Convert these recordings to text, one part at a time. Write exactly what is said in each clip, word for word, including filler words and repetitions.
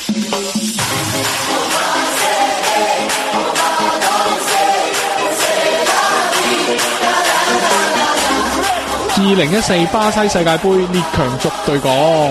二零一四巴西世界盃列強族對講。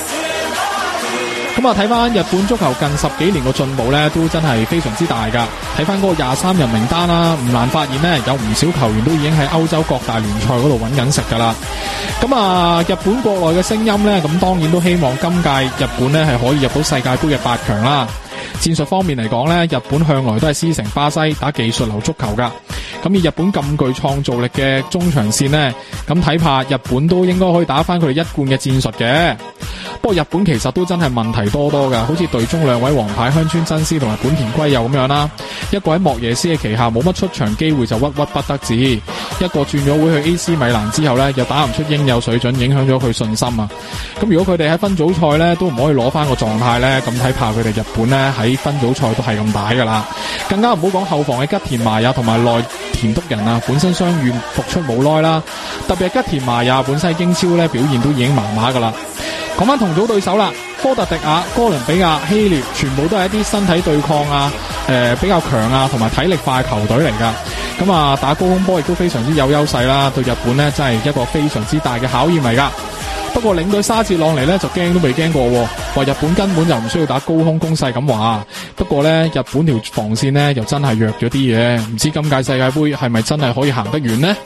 咁啊，睇翻日本足球近十幾年個進步咧，都真係非常之大噶。睇翻嗰個廿三人名單啦，唔難發現呢，有唔少球員都已經喺歐洲各大聯賽嗰度揾緊食噶啦。咁啊，日本國內嘅聲音呢，咁當然都希望今屆日本呢係可以入到世界盃嘅八強啦。戰術方面嚟講呢，日本向來都係師承巴西打技術流足球噶。咁以日本咁具創造力嘅中場線呢，咁睇怕日本都應該可以打翻佢哋一貫嘅戰術嘅。不過日本其實都真係問題多多噶，好似隊中兩位王牌香川真司同埋本田圭佑咁樣啦，一個喺莫耶斯嘅旗下冇乜出場機會就屈屈不得志，一個轉咗會去 A C 米蘭之後呢，又打唔出應有水準，影響咗佢信心啊。咁如果佢哋喺分組賽呢都唔可以攞翻個狀態呢，咁睇怕佢哋日本呢喺分組賽都係咁打噶啦。更加唔好講後防嘅吉田麻也同埋內田篤人啊，本身傷愈復出冇耐啦，特別係吉田麻也本身喺英超呢表現都已經麻麻噶啦。講翻同組對手啦，科特迪瓦、哥倫比亞、希臘，全部都係一啲身體對抗啊，誒、呃、比較強啊，同埋體力快嘅球隊嚟噶。咁啊，打高空波亦都非常之有優勢啦，對日本呢真係一個非常之大嘅考驗嚟噶。不過領隊沙捷朗尼呢就驚都未驚過，話日本根本就唔需要打高空攻勢咁話。不過呢，日本條防線呢又真係弱咗啲嘢，唔知今屆世界盃係咪真係可以行得遠呢？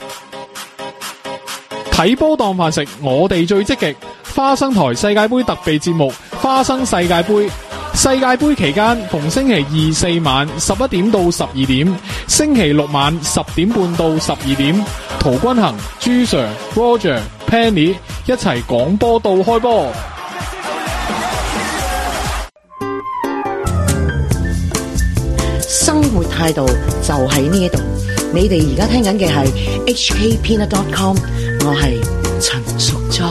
睇波當飯食，我哋最積極。花生台世界盃特備節目《花生世界盃》，世界盃期間逢星期二四晚十一點到十二點，星期六晚十點半到十二點，陶君行、朱 Sir、Roger、Penny 一齊講波到開波。 生活態度就喺呢度，你哋而家聽緊嘅係 H K Peanut dot com， 我係陳淑莊。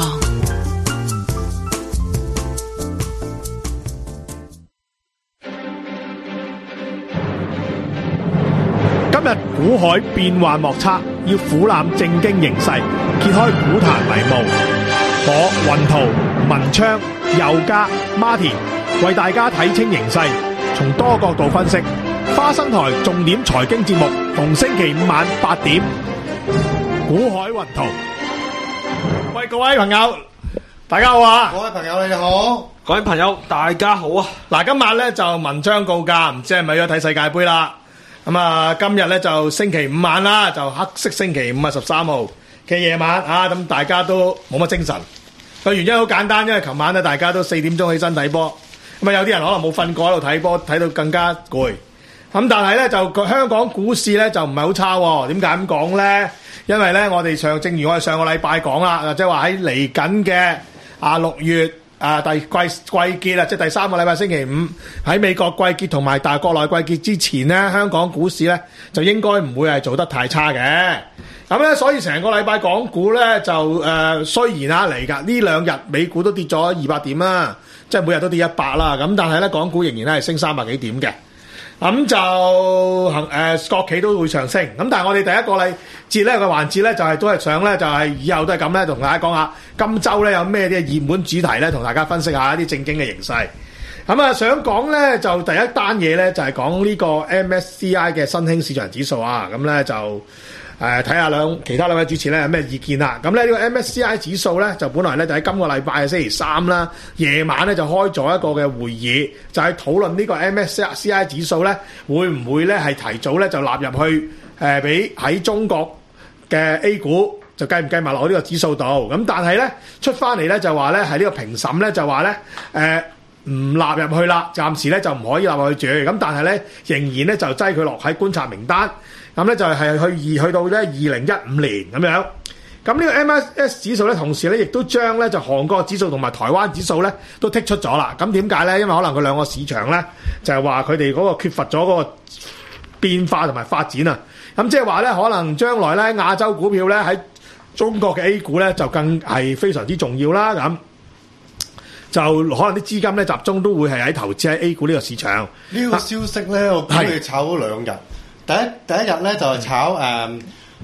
今日股海變幻莫測，要俯瞰正經形勢，揭開股壇迷霧。我雲圖、文昌、佑嘉、Martin 為大家睇清形勢，從多角度分析。花生台重點財經節目，逢星期五晚八點。股海雲圖。喂，各位朋友，大家好啊！ 各位朋友你哋好， 各位朋友大家好啊！ 嗱，今晚咧就文章告假，唔知係咪要睇世界盃啦？咁啊，今日咧就星期五晚啦，就黑色星期五啊，十三號嘅夜晚啊，咁大家都冇乜精神。個原因好簡單，因為琴晚咧大家都四點鐘起身睇波，咁啊有啲人可能冇瞓過喺度睇波，睇到更加攰。咁但係咧就香港股市咧就唔係好差喎。點解咁講咧？因為咧我哋上正如我哋上個禮拜講啦，即係話喺嚟緊嘅啊六月啊第季季結啊，即係第三個禮拜星期五喺美國季結同埋大國內季結之前咧，香港股市咧就應該唔會係做得太差嘅。咁咧所以成個禮拜港股咧就誒、呃、雖然啊嚟㗎呢兩日美股都跌咗二百點啦，即係每日都跌一百啦。咁但係咧港股仍然咧係升三百幾點嘅。咁就行誒國企都會上升，咁但係我哋第一個禮節咧個環節咧就係、是、都係想咧就係、是、以後都係咁咧，同大家講下今週咧有咩啲熱門主題咧，同大家分析下一啲正經嘅形勢。咁啊想講咧就第一單嘢咧就係、是、講呢個 M S C I 嘅新興市場指數啊，咁咧就誒睇下兩其他兩位主持咧有咩意見啦。咁咧呢個 M S C I 指數咧就本來咧就喺今個禮拜嘅星期三啦，夜晚咧就開咗一個嘅會議，就係討論呢個 M S C I 指數咧會唔會咧係提早咧就納入去誒俾喺中國嘅 A 股就計唔計埋落呢個指數度。咁但係咧出翻嚟咧就話咧係呢個評審咧就話咧誒唔納入去啦，暫時咧就唔可以納入去住。咁但係咧仍然咧就擠佢落喺觀察名單。咁咧就係去二去到咧二零一五年咁樣，咁呢個 M S C I 指數咧，同時咧亦都將咧就韓國指數同埋台灣指數咧都剔出咗啦。咁點解咧？因為可能佢兩個市場咧就係話佢哋嗰個缺乏咗嗰個變化同埋發展啊。咁即係話咧，可能將來咧亞洲股票咧喺中國嘅 A 股咧就更係非常之重要啦。咁就可能啲資金咧集中都會係喺投資喺 A 股呢個市場。 呢個消息咧，我估佢炒咗兩日。第一第一日咧就係炒誒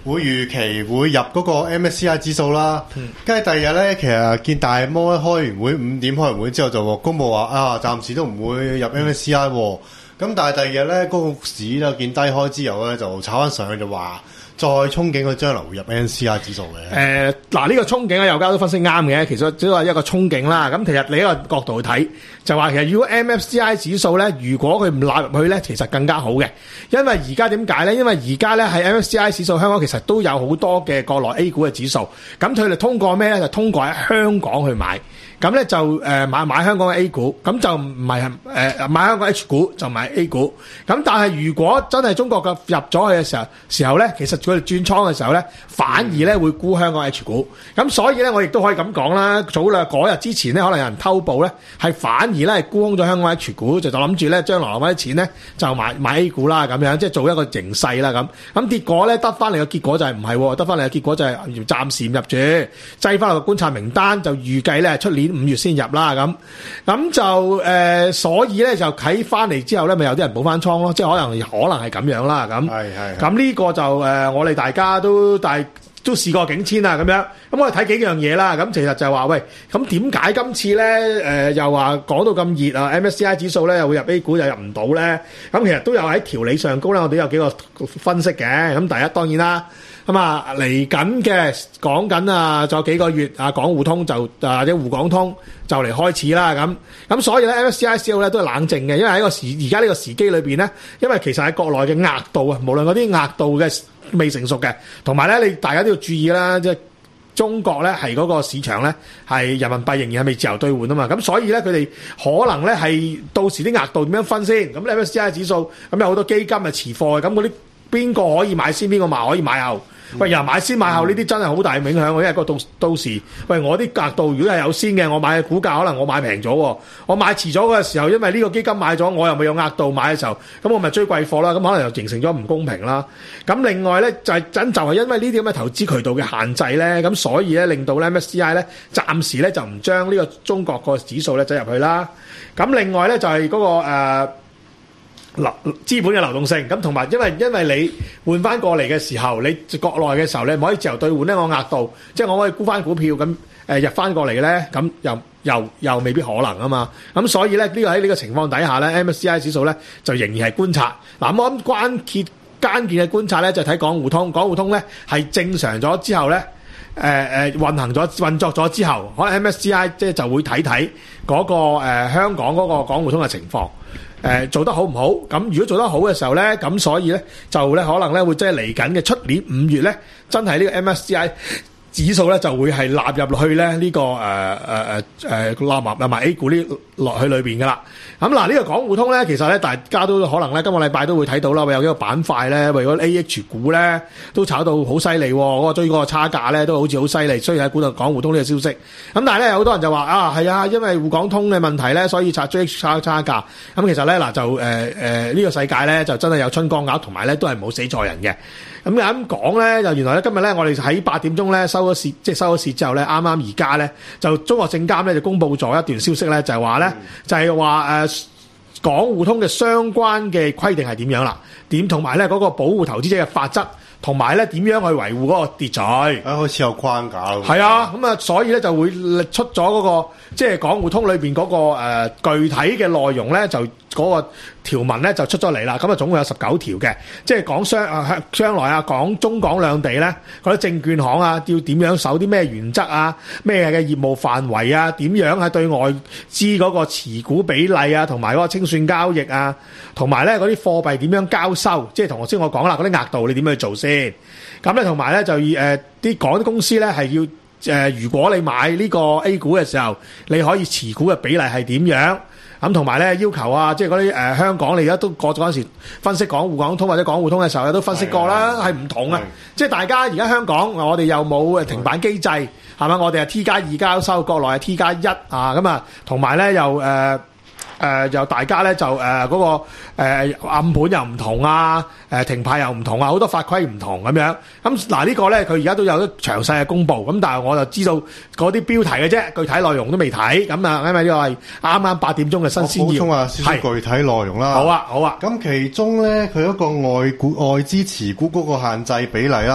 會預期會入嗰個 M S C I 指數啦。跟住、嗯、第二日咧，其實見大摩開完會五點開完會之後就公佈話啊，暫時都唔會入 M S C I 喎。咁、嗯、但係第二日咧，嗰、那個市咧見低開之後咧，就炒翻上去就話。再憧憬佢將來會入 M S C I 指數嘅。 誒嗱呢個憧憬咧，有家都分析啱嘅。其實只係一個憧憬啦。咁其實你一個角度去睇，就話其實如果 M S C I 指數咧，如果佢唔納入去咧，其實更加好嘅。因為而家點解咧？因為而家咧喺 M S C I 指數，香港其實都有好多嘅國內 A 股嘅指數。咁佢哋通過咩咧？就通過喺香港去買。咁咧就誒買買香港嘅 A 股，咁就唔係誒買香港 H 股就買 A 股。咁但係如果真係中國嘅入咗去嘅時候時候咧，其實佢哋轉倉嘅時候咧，反而咧會沽香港 H 股。咁所以咧，我亦都可以咁講啦。早兩嗰日之前咧，可能有人偷步咧，係反而咧係沽空咗香港 H 股，就就諗住咧將來攞啲錢咧就買買 A 股啦，咁樣即係做一個形勢啦咁。咁結果咧得翻嚟嘅結果就係唔係，得翻嚟嘅結果就係要暫時唔入住，擠翻落個觀察名單，就預計咧出年五月先入啦咁，咁就誒、呃，所以咧就睇翻嚟之後咧，咪有啲人補翻倉咯，即係可能可能係咁樣啦咁。係係。咁呢個就誒、呃，我哋大家都大都事過境遷啦咁樣。咁我哋睇幾樣嘢啦。咁其實就係話喂，咁點解今次咧誒、呃、又話講到咁熱啊 ？M S C I 指數咧又會入 A 股又入唔到咧？咁其實都有喺條理上高咧，我哋有幾個分析嘅。咁第一當然啦。咁啊，嚟緊嘅講緊啊，仲有幾個月啊，港互通就啊，或者滬港通就嚟開始啦咁。咁所以咧 M S C I 指數咧都係冷靜嘅，因為喺個時而家呢個時機裏邊咧，因為其實喺國內嘅額度啊，無論嗰啲額度嘅未成熟嘅，同埋咧你大家都要注意啦，即係中國咧係嗰個市場咧係人民幣仍然係未自由兌換啊嘛。咁所以咧佢哋可能咧係到時啲額度點樣分先？咁 M S C I 指數咁有好多基金係持貨嘅，咁嗰啲邊個可以買先，邊個買可以買後？喂，又買先買後呢啲真係好大影響喎，因為個到到時，喂我啲額度如果係有先嘅，我買嘅股價可能我買平咗喎，我買遲咗嘅時候，因為呢個基金買咗，我又未有額度買嘅時候，咁我咪追貴貨啦，咁可能又形成咗唔公平啦。咁另外咧就係真就係因為呢啲咁嘅投資渠道嘅限制咧，咁所以咧令到咧 M S C I 咧暫時咧就唔將呢個中國個指數咧走入去啦。咁另外咧就係嗰個誒。流資本嘅流動性咁，同埋因為因為你換翻過嚟嘅時候，你國內嘅時候你唔可以自由兌換咧，我額度即係我可以沽翻股票咁誒入翻過嚟咧，咁又又又未必可能啊嘛。咁所以咧呢個喺呢個情況底下咧 ，M S C I 指數咧就仍然係觀察。嗱，我諗關鍵關鍵嘅觀察咧就睇港互通，港互通咧係正常咗之後咧，誒誒運行咗運作咗之後，可能 M S C I 即係就會睇睇嗰個誒香港嗰個港互通嘅情況。誒、呃、做得好唔好？咁如果做得好嘅時候咧，咁所以咧就咧可能咧會即係嚟緊嘅出年五月咧，真係呢個 M S C I 指數咧就會係納入落去咧呢、這個誒誒誒誒納埋納埋 A 股呢落去裏邊噶啦。咁嗱呢個港互通咧，其實咧大家都可能咧今個禮拜都會睇到啦，有幾個板塊咧，為咗 A H 股咧都炒到好犀利，嗰、那個追嗰個差價咧都好似好犀利。雖然喺估到港互通呢個消息，咁但係咧有好多人就話啊係啊，因為滬港通嘅問題咧，所以拆追差差價。咁其實咧嗱就誒誒呢個世界咧就真係有春江鴨，同埋咧都係冇死錯人嘅。咁咁講咧，就原來咧今日咧，我哋喺八點鐘咧收咗市，即係收咗市之後咧，啱啱而家咧就中國證監咧就公布咗一段消息咧，就係話咧，就係話誒港互通嘅相關嘅規定係點樣啦？點同埋咧嗰個保護投資者嘅法則，同埋咧點樣去維護嗰個秩序？ 啊，開始有框架咯。 係啊，咁啊，所以咧就會出咗嗰個即係港互通裏邊嗰個誒具體嘅內容咧，就嗰個條文咧就出咗嚟啦。咁啊，總共有十九條嘅，即係講將啊將來啊，港中港兩地咧嗰啲證券行啊，要點樣守啲咩原則啊，咩嘅業務範圍啊，點樣係對外資嗰個持股比例啊，同埋嗰個清算交易啊，同埋咧嗰啲貨幣點樣交收，即係同頭先我講啦，嗰啲額度你點樣去做先？咁咧同埋咧就誒啲港啲公司咧係要誒、呃，如果你買呢個 A 股嘅時候，你可以持股嘅比例係點樣？咁同埋咧要求啊，即係嗰啲誒香港，你而家都過咗嗰陣時分析港滬港通或者港互通嘅時候，都分析過啦，係唔同啊！即係大家而家香港，我哋又冇停板機制，係咪？我哋係 T 加二交收，國內係 T 加一啊，咁啊，同埋咧又誒。呃誒、呃、又大家咧就誒嗰、呃那個誒、呃、暗盤又唔同啊，誒、呃、停牌又唔同啊，好多法規唔同咁樣。咁嗱呢個咧佢而家都有啲詳細嘅公佈，咁但係我就知道嗰啲標題嘅啫，具體內容都未睇。咁啊，因為呢個係啱啱八點鐘嘅新鮮熱。補充下少少具體內容啦。 好啊，好啊。 咁其中咧佢一個外股外資持股嗰個限制比例啦。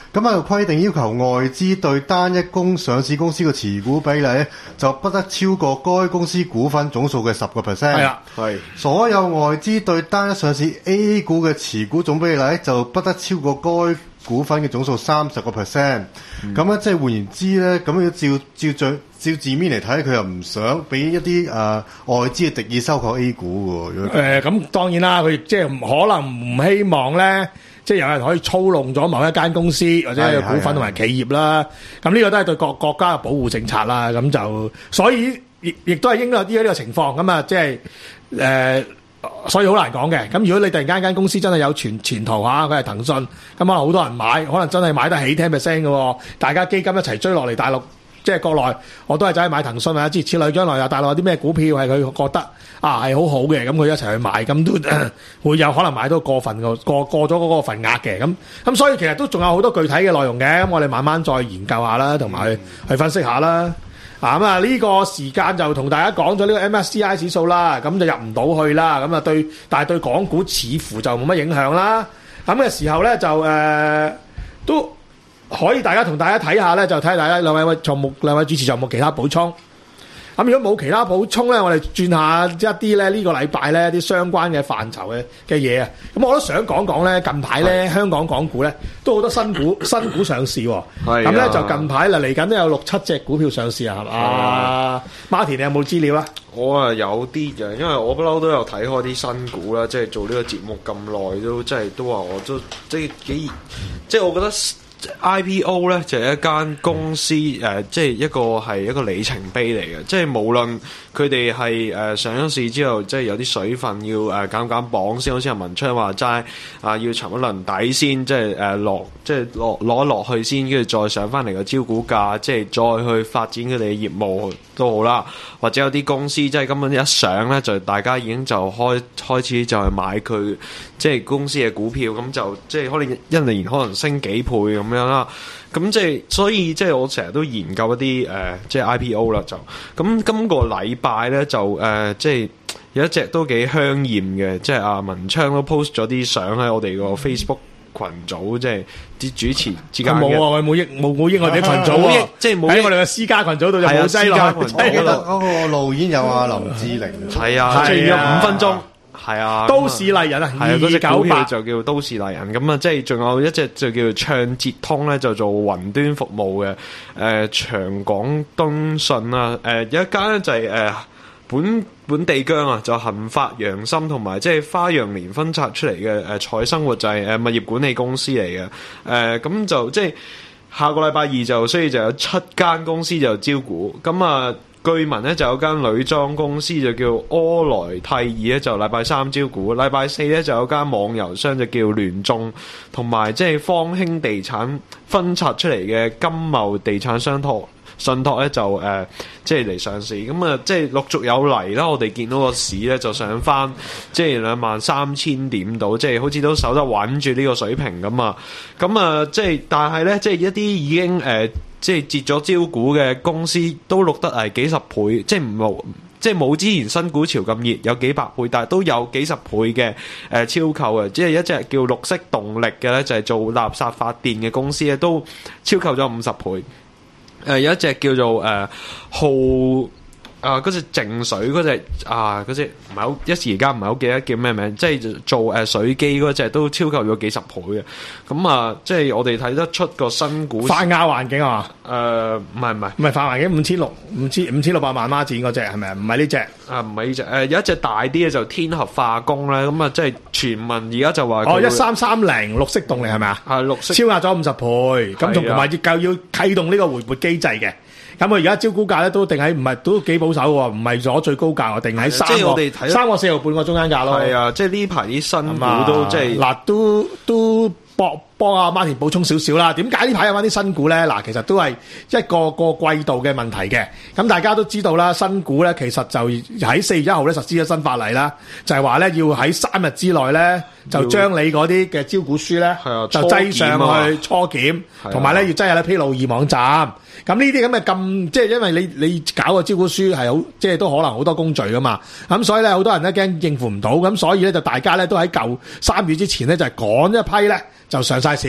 咁啊規定要求外資對單一公上市公司嘅持股比例咧，就不得超過該公司股份總數嘅十個 percent。 係啦， 係所有外資對單一上市 A 股嘅持股總比例咧，就不得超過該股份嘅總數三十個 percent。咁咧，即係換言之咧，咁要照照照照字面嚟睇，佢又唔想俾一啲誒、呃、外資嘅敵意收購 A 股喎。 誒咁、呃、當然啦，佢即係可能唔希望咧，即係有人可以操弄咗某一間公司或者係股份同埋企業啦。咁呢個都係對各國家嘅保護政策啦。咁就所以亦亦都係應該有啲呢個情況咁啊，即係誒。所以好難講嘅，咁如果你突然間間公司真係有前前途嚇，佢係騰訊，咁可能好多人買，可能真係買得起十 percent 嘅喎，大家基金一齊追落嚟大陸，即係國內，我都係走去買騰訊啊，諸如此類，將來有大陸有啲咩股票係佢覺得啊係好好嘅，咁佢一齊去買，咁都、呃、會有可能買到過分個過過咗嗰個份額嘅，咁咁所以其實都仲有好多具體嘅內容嘅，咁我哋慢慢再研究下啦，同埋去去分析下啦。啊咁啊呢個時間就同大家講咗呢個 M S C I 指數啦，咁就入唔到去啦，咁啊對，但係對港股似乎就冇乜影響啦。咁嘅時候咧就誒、呃、都可以大家同大家睇下咧，就睇下大家兩位項目兩位主持有冇其他補充。咁如果冇其他補充咧，我哋轉下一啲咧呢個禮拜咧啲相關嘅範疇嘅嘅嘢啊。咁我都想講講咧，近排咧香港港股咧都好多新股新股上市喎。咁咧就近排啦，嚟緊都有六七隻股票上市啊，係嘛？啊，Martin你有冇資料啊？ 我啊有啲嘅，因為我不嬲都有睇開啲新股啦，即係做呢個節目咁耐都即係都話我都即係幾即係我覺得。I P O 咧就係一間公司誒、呃，即係一個係一個里程碑嚟嘅，即係無論佢哋係誒上咗市之後，即係有啲水分要誒減減磅先，好似阿文昌話齋啊，要沉一輪底先，即係誒落即係落攞落去先，跟住再上翻嚟個招股價，即係再去發展佢哋嘅業務都好啦。或者有啲公司即係根本一上咧，就大家已經就開開始就係買佢即係公司嘅股票，咁就即係可能一年可能升幾倍咁樣啦。咁即係所以即係我成日都研究一啲誒、呃、即係 I P O 啦，就咁今個禮拜咧就誒、呃、即係有一隻都幾香豔嘅，即係阿文昌都 post 咗啲相喺我哋個 Facebook 群組，即係啲主持之間嘅。冇啊，冇益冇冇益我哋群組冇益，即係冇益喺我哋嘅私家群組度就冇擠落。 我覺得嗰個路已經有阿林志玲， 係啊，即係有五分鐘。係啊， 都市麗人啊， 係啊，嗰隻股票就叫都市麗人。咁啊，即係仲有一隻就叫暢捷通咧，就做雲端服務嘅。誒、呃，長廣敦信啊，誒、呃、有一間咧就係、是、誒、呃、本本地薑啊，就恒發洋參同埋即係花樣年分拆出嚟嘅誒彩生活就係誒物業管理公司嚟嘅。誒、呃、咁就即係下個禮拜二就，所以就有七間公司就招股。咁啊。據聞咧就有間女裝公司就叫柯萊蒂爾咧，就禮拜三招股，禮拜四咧就有間網郵商就叫聯眾，同埋即係方興地產分拆出嚟嘅金茂地產商託信託咧就誒、呃、即係嚟上市，咁啊即係陸續有嚟啦。我哋見到個市咧就上翻即係兩萬三千點度，即係好似都守得穩住呢個水平咁啊。咁啊即係但係咧即係一啲已經誒。呃即係截咗招股嘅公司都錄得係幾十倍，即係唔冇，即係冇之前新股潮咁熱，有幾百倍，但係都有幾十倍嘅誒、呃、超購嘅。即係一隻叫綠色動力嘅咧，就係、是、做垃圾發電嘅公司咧，都超購咗五十倍。誒、呃、有一隻叫做誒、呃、浩。啊！嗰隻淨水嗰隻啊，嗰隻唔係好一時而家唔係好記得叫咩名，即係做誒水機嗰隻都超購咗幾十倍嘅。咁啊，即係我哋睇得出個新股泛亞環境啊嘛？ 誒唔係唔係唔係泛環境五千六五千五千六百萬孖展嗰隻係咪啊？唔係呢隻啊，唔係呢隻誒，有一隻大啲嘅就天合化工咧。咁啊，即係傳聞而家就話哦一三三零綠色動力係咪啊？ 係綠色超額咗五十倍，咁同埋要要啟動呢個回撥機制嘅。咁我而家招股價咧都定喺唔係都幾保守喎，唔係咗最高價，定喺三個即係我哋睇三個四毫半個中間價咯。 係啊，即係呢排啲新股都即係嗱，都都幫幫阿 Martin 補充少少啦。點解呢排有翻啲新股咧？嗱，其實都係一個個季度嘅問題嘅。咁大家都知道啦，新股咧其實就喺四月一號咧實施咗新法例啦，就係話咧要喺三日之內咧就將你嗰啲嘅招股書咧就擠上去初檢，同埋咧要擠喺披露易網站。咁呢啲咁嘅咁，即係因為你你搞個招股書係好，即係都可能好多工序噶嘛。咁所以咧，好多人咧驚應付唔到，咁所以咧就大家咧都喺舊三月之前咧就係趕一批咧就上晒市。咁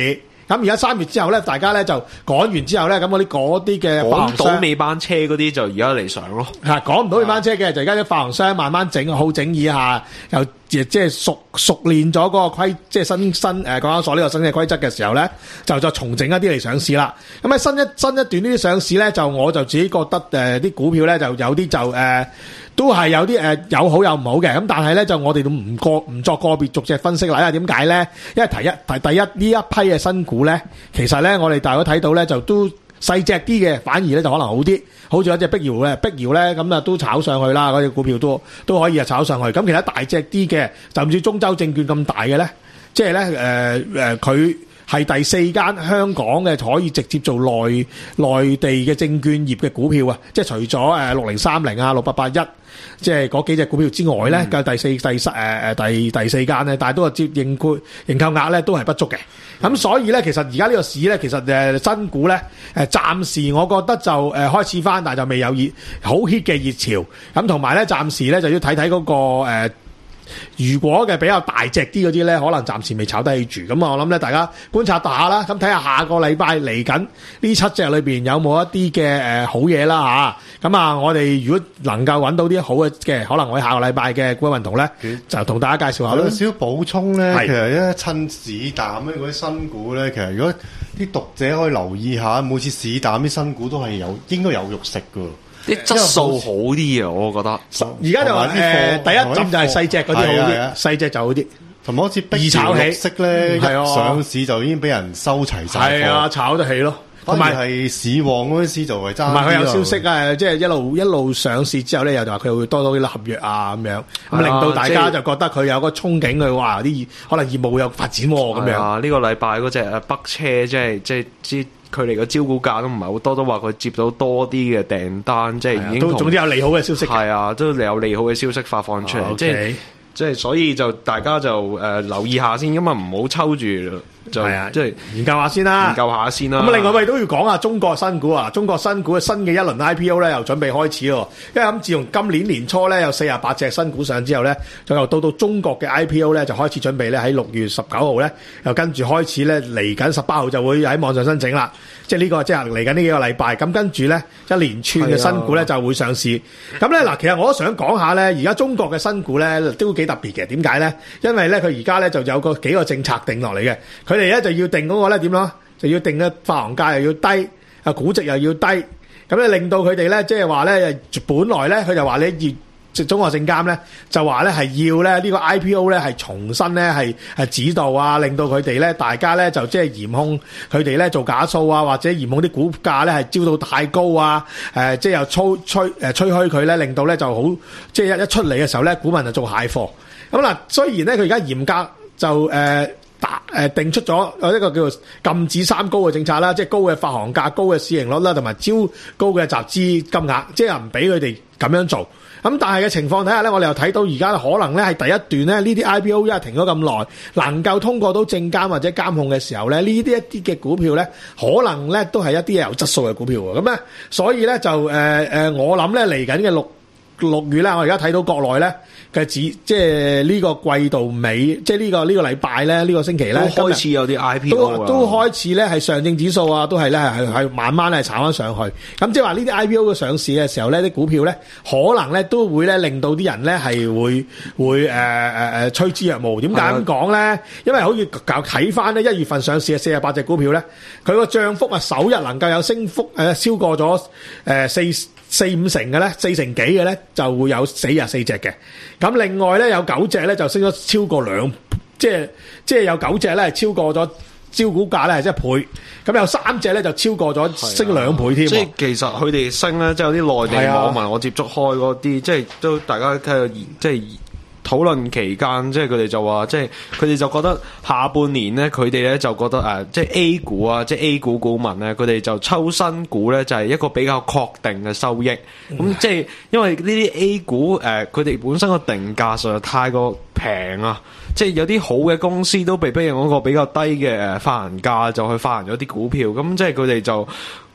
咁而家三月之後咧，大家咧就趕完之後咧，咁嗰啲嗰啲嘅發港島行商尾班車嗰啲就而家嚟上咯。 嚇趕唔到尾班車嘅，就而家啲發行商慢慢整好整以下，又即係熟熟練咗嗰個規，即係新新誒港交所呢個新嘅規則嘅時候咧，就再重整一啲嚟上市啦。咁喺新一新一段呢啲上市咧，就我就自己覺得誒啲、呃、股票咧就有啲就誒。呃都係有啲誒、呃、有好有唔好嘅，咁但係咧就我哋都唔個唔作個別逐隻分析啦。因為點解咧？因為第一第第一呢一批嘅新股咧，其實咧我哋大家睇到咧就都細隻啲嘅，反而咧就可能好啲。好似有隻碧瑤咧，碧瑤咧咁啊都炒上去啦，嗰隻股票都都可以啊炒上去。咁其他大隻啲嘅，甚至中州證券咁大嘅咧，即係咧誒誒佢。呃係第四間香港嘅可以直接做內內地嘅證券業嘅股票啊！即係除咗誒六零三零啊、六八八一，即係嗰幾隻股票之外咧，嘅、嗯、第四、第三誒誒第第四間咧，但係都係接認購認購額咧都係不足嘅。咁、嗯、所以咧，其實而家呢個市咧，其實誒新股咧誒暫時我覺得就誒開始翻，但係就未有熱好 hit 嘅熱潮。咁同埋咧，暫時咧就要睇睇嗰個誒。呃如果嘅比較大隻啲嗰啲咧，可能暫時未炒得起住。咁啊，我諗咧，大家觀察下啦，咁睇下下個禮拜嚟緊呢七隻裏邊有冇一啲嘅誒好嘢啦吓。咁啊，我哋如果能夠揾到啲好嘅嘅，可能我哋下個禮拜嘅股運動咧，就同大家介紹下。 有少少補充咧， 係其實咧趁市淡咧嗰啲新股咧，其實如果啲讀者可以留意下，每次市淡啲新股都係有應該有肉食㗎。 啲質素好啲啊，我覺得。 而家就話誒，第一陣就係細隻嗰啲好啲，細隻就好啲。 同埋好似碧瑤綠色咧，一上市就已經俾人收齊晒貨。係啊， 炒得起咯。 同埋係市旺嗰陣時就係爭。 同埋佢有消息啊，即係一路一路上市之後咧，又就話佢會多多啲合約啊咁樣，咁令到大家就覺得佢有個憧憬，佢話啲可能業務有發展咁樣。 啊，呢個禮拜嗰隻誒北車，即係即係知。佢哋嘅招股價都唔係好多，都話佢接到多啲嘅訂單，即係已經都總之有利好嘅消息。 係啊，都有利好嘅消息發放出嚟，即係即係所以就大家就誒、呃、留意下先，咁啊唔好抽住就係啊，即係研究下先啦， 研究下先啦。 咁另外我哋都要講下中國新股啊，中國新股嘅新嘅一輪 I P O 咧又準備開始喎。因為咁自從今年年初咧有四十八隻新股上之後咧，就又到到中國嘅 I P O 咧就開始準備咧喺六月十九號咧又跟住開始咧嚟緊十八號就會喺網上申請啦。即係呢個即係嚟緊呢幾個禮拜，咁跟住咧一連串嘅新股咧就會上市。咁咧嗱，其實我都想講下咧，而家中國嘅新股咧都幾特別嘅。點解咧？因為咧佢而家咧就有個幾個政策定落嚟嘅，佢哋咧就要定嗰個咧點咯，就要定咧發行價又要低，啊估值又要低，咁咧令到佢哋咧即係話咧，本來咧佢就話咧要。中國證監咧就話咧係要咧呢個 I P O 咧係重新咧係係指導啊，令到佢哋咧大家咧就即係嚴控佢哋咧做假數啊，或者嚴控啲股價咧係招到太高啊，誒即係又吹吹誒吹噓佢咧，令到咧就好即係一一出嚟嘅時候咧，股民就做蟹貨。咁嗱，雖然咧佢而家嚴格就誒打誒定出咗有一個叫做禁止三高嘅政策啦，即係高嘅發行價、高嘅市盈率啦，同埋超高嘅集資金額，即係唔俾佢哋咁樣做。咁但係嘅情況底下咧，我哋又睇到而家可能咧係第一段咧，呢啲 I P O 因為停咗咁耐，能夠通過到證監或者監控嘅時候咧，呢啲一啲嘅股票咧，可能咧都係一啲有質素嘅股票喎。咁咧，所以咧就誒誒、呃，我諗咧嚟緊嘅六六月咧，我而家睇到國內咧嘅指，即係呢個季度尾，即係呢個呢個禮拜咧，呢個星期咧， 都開始有啲 I P O 都都開始咧係上證指數啊，都係咧係係慢慢咧炒翻上去。咁即係話呢啲 I P O 嘅上市嘅時候咧，啲股票咧可能咧都會咧令到啲人咧係會會誒誒誒趨之若鶩。點解咁講咧？因為好似搞睇翻咧一月份上市嘅四十八隻股票咧，佢個漲幅啊首日能夠有升幅誒超過咗誒、呃、四。四五成嘅咧，四成幾嘅咧就會有四十四隻嘅。咁另外咧有九隻咧就升咗超過兩，即係即係有九隻咧係超過咗招股價咧係一倍。咁有三隻咧就超過咗升兩倍添。 即係其實佢哋升咧，即係有啲內地網民我接觸開嗰啲，即係都大家睇下即係。討論期間，即係佢哋就話，即係佢哋就覺得下半年咧，佢哋咧就覺得誒、呃，即係 A 股啊，即係 A 股股民咧，佢哋就抽新股咧，就係、是、一個比較確定嘅收益。咁、嗯、即係因為呢啲 A 股誒，佢、呃、哋本身個定價實在太過平啊，即係有啲好嘅公司都被逼用一個比較低嘅誒發行價就去發行咗啲股票，咁即係佢哋就。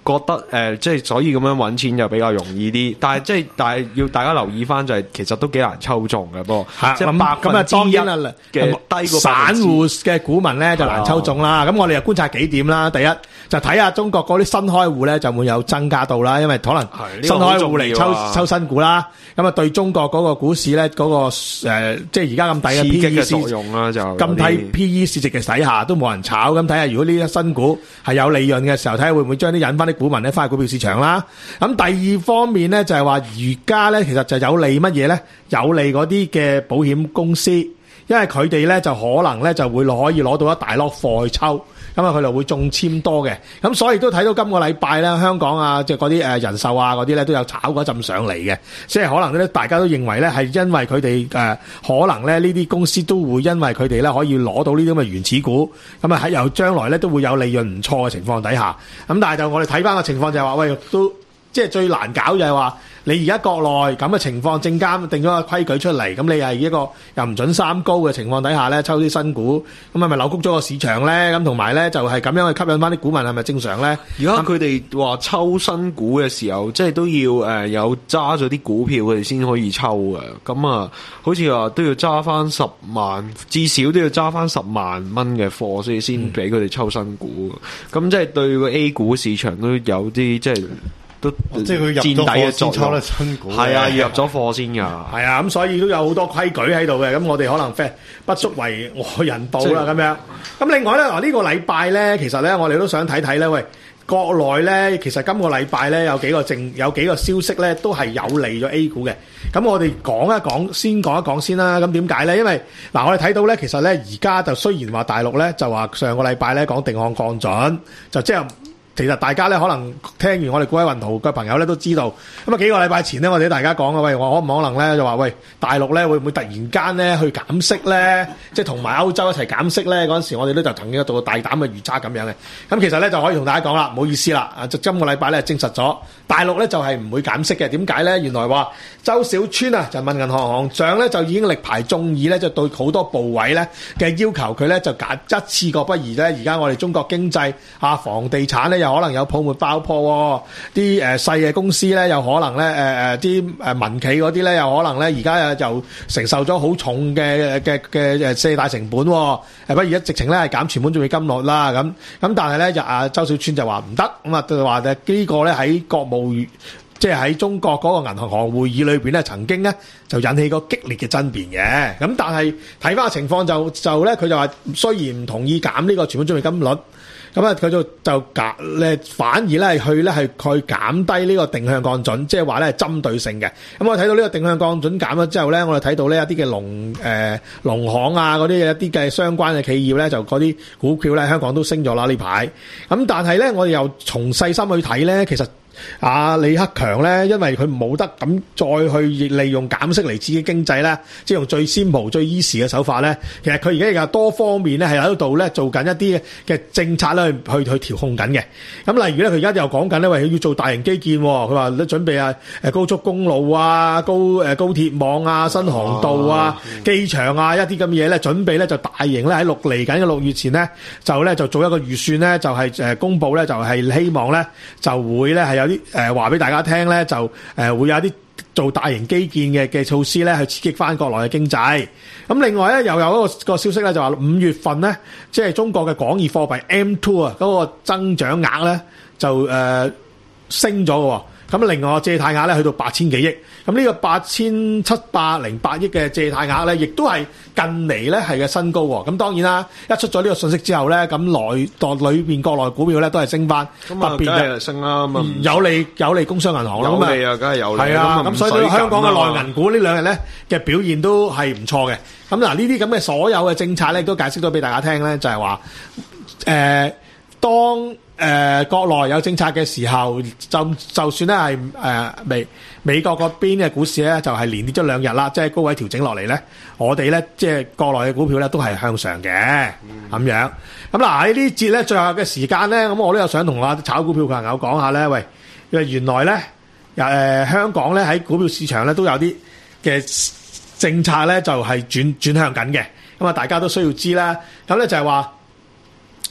覺得誒、呃，即係所以咁樣揾錢就比較容易啲，但係即係但係要大家留意翻就係、是、其實都幾難抽中嘅，不過即係百咁啊，當然啦嘅低過散戶嘅股民咧就難抽中啦。咁、啊、我哋又觀察幾點啦。第一就睇下中國嗰啲新開戶咧就會有增加到啦，因為可能新開戶嚟抽、啊、抽新股啦。咁啊對中國嗰個股市咧嗰、那個、呃、即係而家咁低嘅 P E 嘅作用啦，就咁低 P E 市值嘅底下都冇人炒。咁睇下如果呢啲新股係有利潤嘅時候，睇下會唔會將啲引翻啲股民咧翻去股票市場啦。咁第二方面咧就係話而家咧其實就有利乜嘢咧？有利嗰啲嘅保險公司，因為佢哋咧就可能咧就會可以攞到一大籮貨去抽，咁啊佢就會中籤多嘅。咁所以都睇到今個禮拜咧香港啊即係嗰啲誒人壽啊嗰啲咧都有炒嗰陣上嚟嘅，即係可能咧大家都認為咧係因為佢哋誒可能咧呢啲公司都會因為佢哋咧可以攞到呢啲咁嘅原始股，咁啊喺又將來咧都會有利潤唔錯嘅情況底下，咁但係就我哋睇翻個情況就係話喂都。即係最難搞就係話，你而家國內咁嘅情況，證監定咗個規矩出嚟，咁你係一個又唔準三高嘅情況底下咧，抽啲新股，咁係咪扭曲咗個市場咧？咁同埋咧就係咁樣去吸引翻啲股民係咪正常咧？ 而家佢哋話抽新股嘅時候，即係都要誒有揸咗啲股票，佢哋先可以抽嘅。咁啊，好似話都要揸翻十萬，至少都要揸翻十萬蚊嘅貨，所以先俾佢哋抽新股。咁、嗯、即係對個 A 股市場都有啲即係。都即係佢入咗貨先抽得新股， 係啊，要入咗貨先㗎。 係啊，咁所以都有好多規矩喺度嘅。咁我哋可能非不足為外人道啦，咁樣。咁另外咧，嗱、這、呢個禮拜咧，其實咧我哋都想睇睇咧，喂，國內咧其實今個禮拜咧有幾個正有幾個消息咧都係有利咗 A 股嘅。咁我哋講一講，先講一講先啦。咁點解咧？因為嗱，我哋睇到咧，其實咧而家就雖然話大陸咧就話上個禮拜咧講定向降準，就即係。其實大家咧可能聽完我哋股海運圖嘅朋友咧都知道，咁啊幾個禮拜前咧我哋大家講啊，喂，我可唔可能咧就話喂大陸咧會唔會突然間咧去減息咧？即係同埋歐洲一齊減息咧？嗰陣時我哋咧就曾經做過大膽嘅預測咁樣嘅。咁其實咧就可以同大家講啦，唔好意思啦，啊就今個禮拜咧證實咗大陸咧就係唔會減息嘅。點解咧？原來話周小川啊，人民銀行行長咧就已經力排眾議咧，就對好多部委咧嘅要求佢咧就揀一次過不如咧。而家我哋中國經濟啊，房地產咧。可能有泡沫爆破，啲誒細嘅公司咧，有可能咧誒誒啲誒民企嗰啲咧，有可能咧而家又承受咗好重嘅嘅嘅誒借貸成本，誒不如一直情咧係減存款準備金率啦咁，咁但係咧就阿周小川就話唔得，咁啊就話咧呢個咧喺國務即係喺中國嗰個銀行行會議裏邊咧，曾經咧就引起過激烈嘅爭辯嘅，咁但係睇翻個情況就就咧佢就話雖然唔同意減呢個存款準備金率。咁啊，佢就就減咧，反而咧係去咧係去減低呢個定向降準，即係話咧係針對性嘅。咁我睇到呢個定向降準減咗之後咧，我哋睇到呢一啲嘅農誒農行啊嗰啲一啲嘅相關嘅企業咧，就嗰啲股票咧，香港都升咗啦呢排。咁但係咧，我哋又從細心去睇咧，其實。啊，李克強咧，因為佢冇得咁再去利用減息嚟刺激經濟咧，即係用最 simple 最 easy 嘅手法咧。其實佢而家有多方面咧係喺度咧做緊一啲嘅政策咧去去去調控緊嘅。咁例如咧，佢而家又講緊咧，喂，要做大型基建，佢話咧準備啊誒高速公路啊、高誒高鐵網啊、新航道啊、機場啊一啲咁嘅嘢咧，準備咧就大型咧喺六嚟緊嘅六月前咧就咧就做一個預算咧，就係誒公佈咧就係希望咧就會咧係有啲誒話俾大家聽咧，就誒、呃、會有啲做大型基建嘅嘅措施咧，去刺激翻國內嘅經濟。咁另外咧，又有一個個消息咧，就話五月份咧，即係中國嘅廣義貨幣 M 二 啊，嗰個增長額咧就誒、呃、升咗嘅。咁另外借貸額咧去到八千幾億，咁呢個八千七百零八億嘅借貸額咧，亦都係近嚟咧係嘅新高喎。咁當然啦，一出咗呢個信息之後咧，咁內代裏邊國內股票咧都係升翻，特別嘅升啦，咁有利有利工商銀行啦， 有利啊，梗係有利。 係啊，咁所以對香港嘅內銀股呢兩日咧嘅表現都係唔錯嘅。咁嗱，呢啲咁嘅所有嘅政策咧，都解釋咗俾大家聽咧，就係話誒當。誒、呃、國內有政策嘅時候，就就算咧係誒美美國嗰邊嘅股市咧，就係、是、連跌咗兩日啦，即係高位調整落嚟咧，我哋咧即係國內嘅股票咧都係向上嘅咁、嗯、樣。咁嗱喺呢節咧最後嘅時間咧，咁我都有想同啊炒股票嘅朋友講下咧，喂，因為原來咧誒、呃、香港咧喺股票市場咧都有啲嘅政策咧就係轉轉向緊嘅，咁啊大家都需要知啦。咁咧就係話。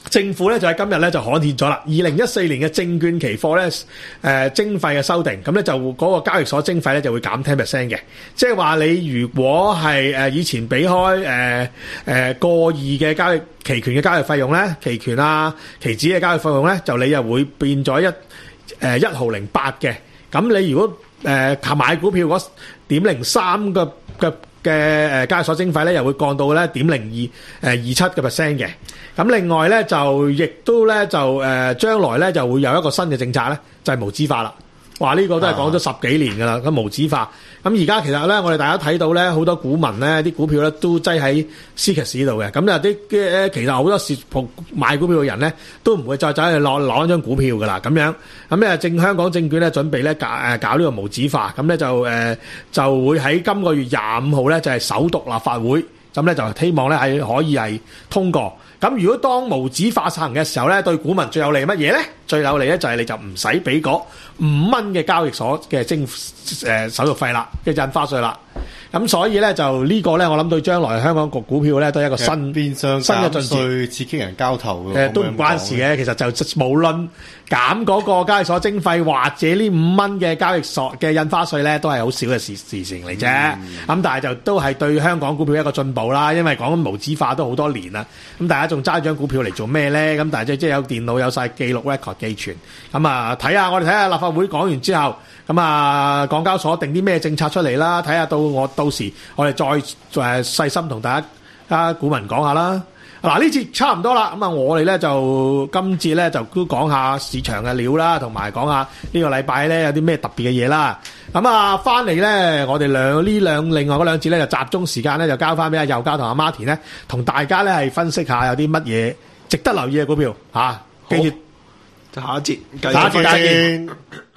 政府咧就喺今日咧就刊憲咗啦，二零一四年嘅證券期貨咧誒徵費嘅修訂，咁咧就嗰個交易所徵費咧就會減 ten percent 嘅，即係話你如果係誒以前俾開誒誒個二嘅交易期權嘅交易費用咧，期權啊期指嘅交易費用咧，就你又會變咗一誒一毫零八嘅，咁你如果誒購買股票嗰點零三個嘅嘅誒交易所徵費咧，又會降到咧點零二誒二七嘅 percent 嘅。咁另外咧就亦都咧就誒、呃、將來咧就會有一個新嘅政策咧，就係、是、無紙化啦。話呢、這個都係講咗十幾年㗎啦，咁、啊、無紙化。咁而家其實咧，我哋大家睇到咧，好多股民咧啲股票咧都擠喺 C 級市度嘅。咁有啲嘅其實好多時買股票嘅人咧，都唔會再走去攞攞張股票㗎啦。咁樣咁咧，正香港證券咧準備咧搞誒搞呢個無紙化，咁咧就誒、呃、就會喺今個月廿五號咧就係、是、首讀立法會，咁咧就希望咧係可以係通過。咁如果當無紙化實行嘅時候咧，對股民最有利乜嘢咧？最有利咧就係你就唔使俾嗰五蚊嘅交易所嘅徵誒手續費啦，嘅印花稅啦。咁所以咧就呢個咧，我諗對將來香港局股票咧都係一個新變相新嘅進展， 刺激人交投誒都唔關事嘅，其實就無論減嗰個交易所徵費或者呢五蚊嘅交易所嘅印花稅咧，都係好少嘅事事情嚟啫。咁、嗯、但係就都係對香港股票一個進步啦，因為講緊無紙化都好多年啦。咁大家仲揸張股票嚟做咩咧？咁但係即即係有電腦有晒記錄 record 寄存。咁啊睇下我哋睇下立法會講完之後，咁啊港交所定啲咩政策出嚟啦？睇下到我到時我哋再誒細心同大家啊股民講下啦。嗱呢節差唔多啦，咁啊我哋咧就今次咧就都講下市場嘅料啦，同埋講下呢個禮拜咧有啲咩特別嘅嘢啦。咁啊翻嚟咧，我哋兩呢兩另外嗰兩節咧就集中時間咧就交翻俾阿佑嘉同阿 Martin 咧，同大家咧係分析下有啲乜嘢值得留意嘅股票嚇。記住， 下一節繼續下一節再見。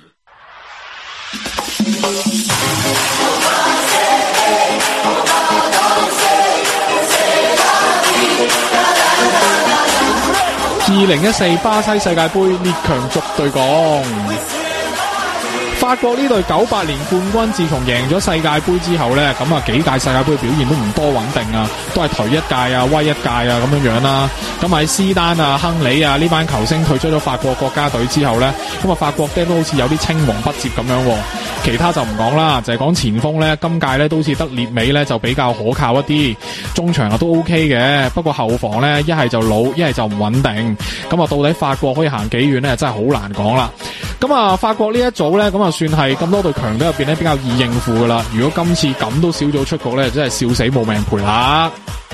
二零一四巴西世界盃列強逐對講，法國呢隊九八年冠軍，自從贏咗世界盃之後呢，咁啊幾屆世界盃表現都唔多穩定啊，都係頹一屆啊、威一屆啊咁樣樣啦。咁喺斯丹啊、亨利啊呢班球星退出咗法國國家隊之後呢，咁啊法國咧都好似有啲青黃不接咁樣。其他就唔講啦，就係、是、講前鋒呢，今屆呢都好似得列美呢就比較可靠一啲，中場啊都 OK 嘅，不過後防呢，一係就老，一係就唔穩定。咁啊到底法國可以行幾遠呢？真係好難講啦。咁啊法國呢一組呢，咁啊算係咁多隊強隊入邊呢比較易應付噶啦。如果今次咁都小組出局呢，真係笑死冇命賠啦。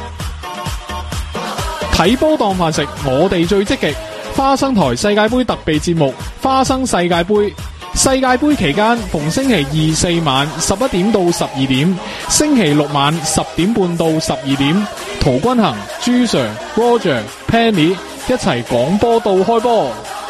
睇波當飯食，我哋最積極。花生台世界盃特備節目《花生世界盃》。世界盃期間，逢星期二四晚十一點到十二點，星期六晚十點半到十二點，陶君行、朱 Sir、Roger、Penny 一齊講波到開波。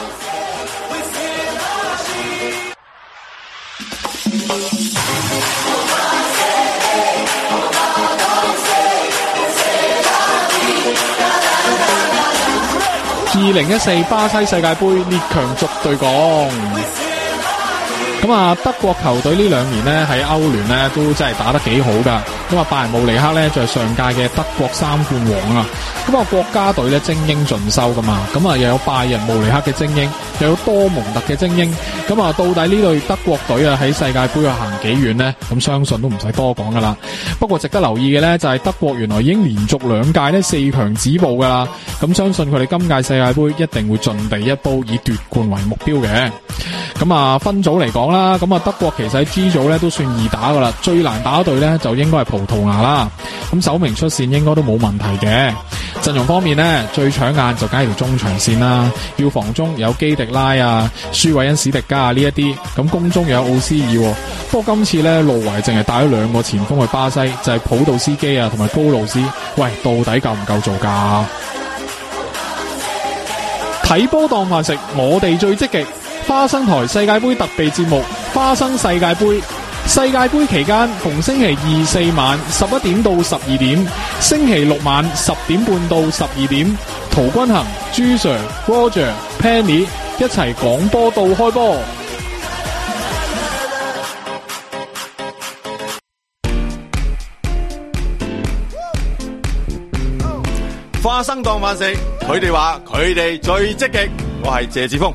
二零一四巴西世界盃列強逐對講。咁啊，德國球隊呢兩年呢，喺歐聯呢都真係打得幾好噶。咁啊，拜仁慕尼黑呢，就係上屆嘅德國三冠王啊。咁啊，國家隊呢，精英盡收噶嘛。咁啊，又有拜仁慕尼黑嘅精英，又有多蒙特嘅精英。咁啊，到底呢隊德國隊啊喺世界盃啊行幾遠呢？咁相信都唔使多講噶啦。不過值得留意嘅呢，就係德國原來已經連續兩屆呢四強止步噶啦。咁相信佢哋今屆世界盃一定會盡地一煲，以奪冠為目標嘅。咁啊，分組嚟講啦，咁啊德國其實喺 G 組咧都算易打噶啦，最難打隊咧就應該係葡萄牙啦。咁首名出線應該都冇問題嘅。陣容方面呢，最搶眼就梗係條中場線啦，要防中有基迪拉啊、舒韋恩史迪加啊呢一啲，咁攻中又有奧斯爾。不過今次咧路維淨係帶咗兩個前鋒去巴西，就係、是、普杜斯基啊同埋高路斯。喂，到底夠唔夠做㗎？睇波當飯食，我哋最積極。花生台世界盃特備節目《花生世界盃》，世界盃期間逢星期二四晚十一點到十二點，星期六晚十點半到十二點，陶君行、朱 Sir、Roger、Penny 一齊講波到開波。 花生當飯食。 佢哋話佢哋最積極，我係謝志峰。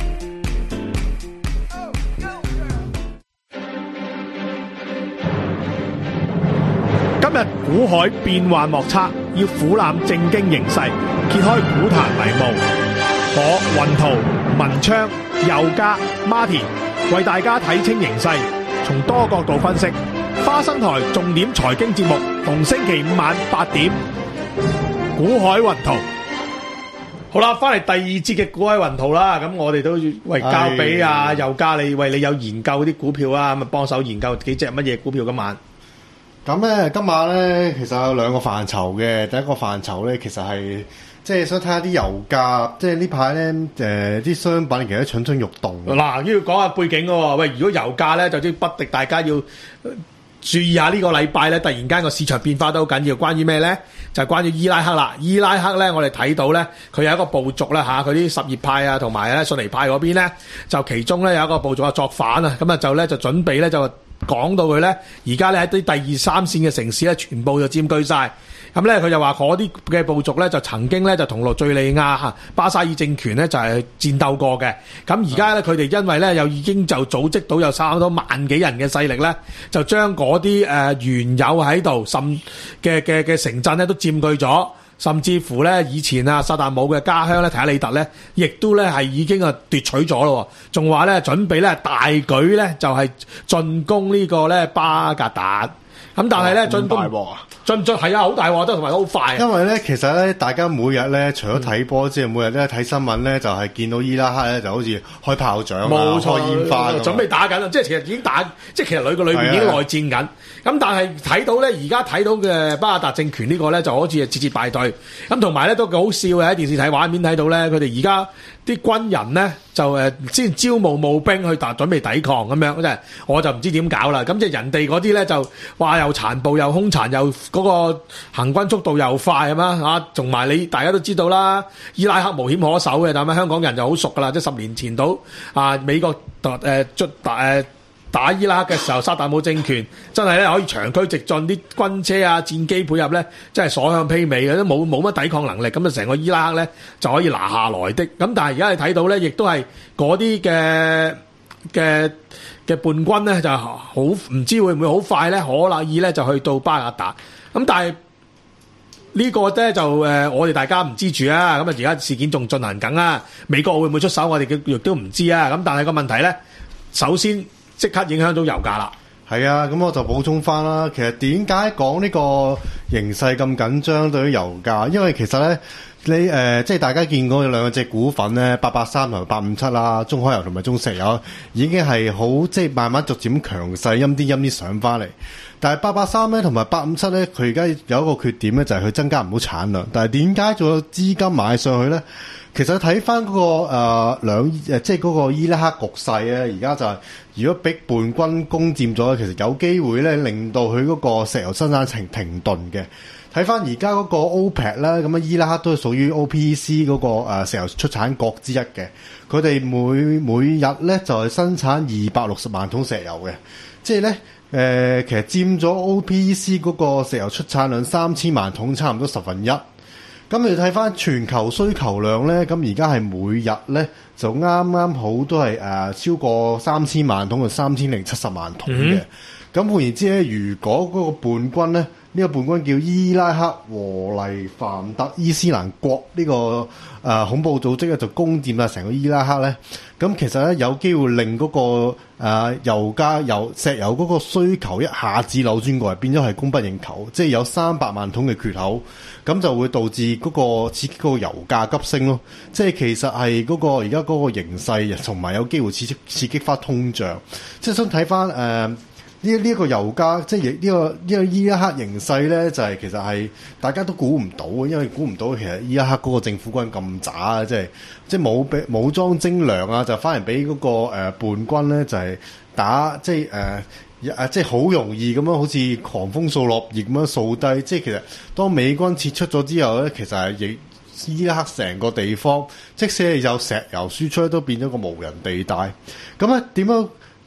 今日股海變幻莫測，要俯瞰政經形勢，揭開股壇迷霧。我雲圖、文昌、佑嘉、Martin 為大家睇清形勢，從多角度分析。花生台重點財經節目，逢星期五晚八點，股海雲圖。好啦，翻嚟第二節嘅股海雲圖啦。咁我哋都為交俾阿佑嘉，你為你有研究啲股票啊，咁啊幫手研究幾隻乜嘢股票今晚。 咁咧，今晚咧其實有兩個範疇嘅。第一個範疇咧，其實係即係想睇下啲油價，即係呢排咧誒啲商品其實都蠢蠢欲動。 嗱，要講下背景嘅喎。喂，如果油價咧就即不敵，大家要注意下呢個禮拜咧，突然間個市場變化都好緊要。關於咩咧？就係、是、關於伊拉克啦。伊拉克咧，我哋睇到咧，佢有一個部族啦嚇，佢啲什葉派啊，同埋咧遜尼派嗰邊咧，就其中咧有一個部族啊作反啊，咁啊就咧就準備咧就。講到佢咧，而家咧喺啲第二三線嘅城市咧，全部就佔據晒。咁咧，佢就話嗰啲嘅部族咧，就曾經咧就同落敍利亞巴沙爾政權咧就係戰鬥過嘅。咁而家咧，佢哋因為咧又已經就組織到有差唔多萬幾人嘅勢力咧，就將嗰啲誒原有喺度甚嘅嘅嘅城鎮咧都佔據咗。甚至乎咧，以前啊，薩達姆嘅家鄉咧，提克里特咧，亦都咧係已經啊奪取咗咯，仲話咧準備咧大舉咧就係進攻呢個咧巴格達。咁但係咧進攻進進係啊，好大鑊，都同埋好快。 因為咧，其實咧，大家每日咧，除咗睇波之外，每日咧睇新聞咧，就係見到伊拉克咧，就好似開炮仗啊， 冇錯， 開煙花， 準備打緊啊！即係其實已經打，即係其實裏個裏邊已經內戰緊。咁但係睇到咧，而家睇到嘅巴格達政權呢個咧，就好似係節節敗退。咁同埋咧都幾好笑嘅，喺電視睇畫面睇到咧，佢哋而家啲軍人咧就誒先招募募兵去打準備抵抗咁樣，即係我就唔知點搞啦。咁即係人哋嗰啲咧就話又殘暴又兇殘又嗰個行軍速度又快係嘛啊，同埋你大家都知道啦，伊拉克無險可守嘅，但係香港人就好熟噶啦，即係十年前到啊美國誒出誒打伊拉克嘅時候，薩達姆政權真係咧可以長驅直進，啲軍車啊戰機配合咧，真係所向披靡嘅，都冇冇乜抵抗能力，咁啊成個伊拉克咧就可以拿下來的。咁但係而家你睇到咧，亦都係嗰啲嘅嘅嘅叛軍咧就好唔知會唔會好快咧，可能意咧就去到巴格達。咁但係呢個咧就誒、呃，我哋大家唔知住啊。咁啊而家事件仲進行緊啊，美國會唔會出手，我哋亦都唔知啊。咁但係個問題咧，首先即刻影響到油價啦。 係啊，咁我就補充翻啦。其實點解講呢個形勢咁緊張對於油價？因為其實咧，你誒、呃、即係大家見過有兩隻股份咧，八八三同埋八五七啦，中海油同埋中石油已經係好即係慢慢逐漸強勢，陰啲陰啲上翻嚟。但係八八三咧同埋八五七咧，佢而家有一個缺點咧，就係佢增加唔到產量。但係點解仲有資金買上去咧？其實睇翻嗰個誒、呃、兩誒即係嗰個伊拉克局勢咧，而家就係、是、如果俾叛軍攻佔咗，其實有機會咧令到佢嗰個石油生產停停頓嘅。睇翻而家嗰個 OPEC 咧，咁啊伊拉克都係屬於 O P E C 嗰個誒石油出產國之一嘅。佢哋每每日咧就係生產二百六十萬桶石油嘅，即係咧誒其實佔咗 O P E C 嗰個石油出產量三千萬桶，差唔多十分一。咁你睇翻全球需求量咧，咁而家係每日咧就啱啱好都係誒、呃、超過三千萬桶，到三千零七十萬桶嘅。咁、嗯、換言之咧，如果嗰個叛軍咧，呢、呢個叛軍叫伊拉克和黎凡特伊斯蘭國呢、呢個誒、呃、恐怖組織咧，就攻佔啦成個伊拉克咧。咁其實咧有機會令嗰、嗰個、呃、油價油石油嗰個需求一下子扭轉過嚟，變咗係供不應求，即係有三百萬桶嘅缺口，咁就會導致嗰個刺激嗰個油價急升咯。即係其實係嗰個而家嗰個形勢，同埋有機會刺激刺激翻通脹。即係想睇翻誒呢呢一個油價，即係呢、呢個呢、呢個伊拉克形勢咧，就係、是、其實係大家都估唔到嘅，因為估唔到其實伊拉克嗰個政府軍咁渣啊，即係即係冇俾武裝精良啊，就反而俾嗰個誒、呃、叛軍咧就係、是、打即係誒誒即係好容易咁樣好似狂風掃落葉咁樣掃低。即係其實當美軍撤出咗之後咧，其實係亦伊拉克成個地方，即使係有石油輸出都變咗個無人地帶。咁咧點樣？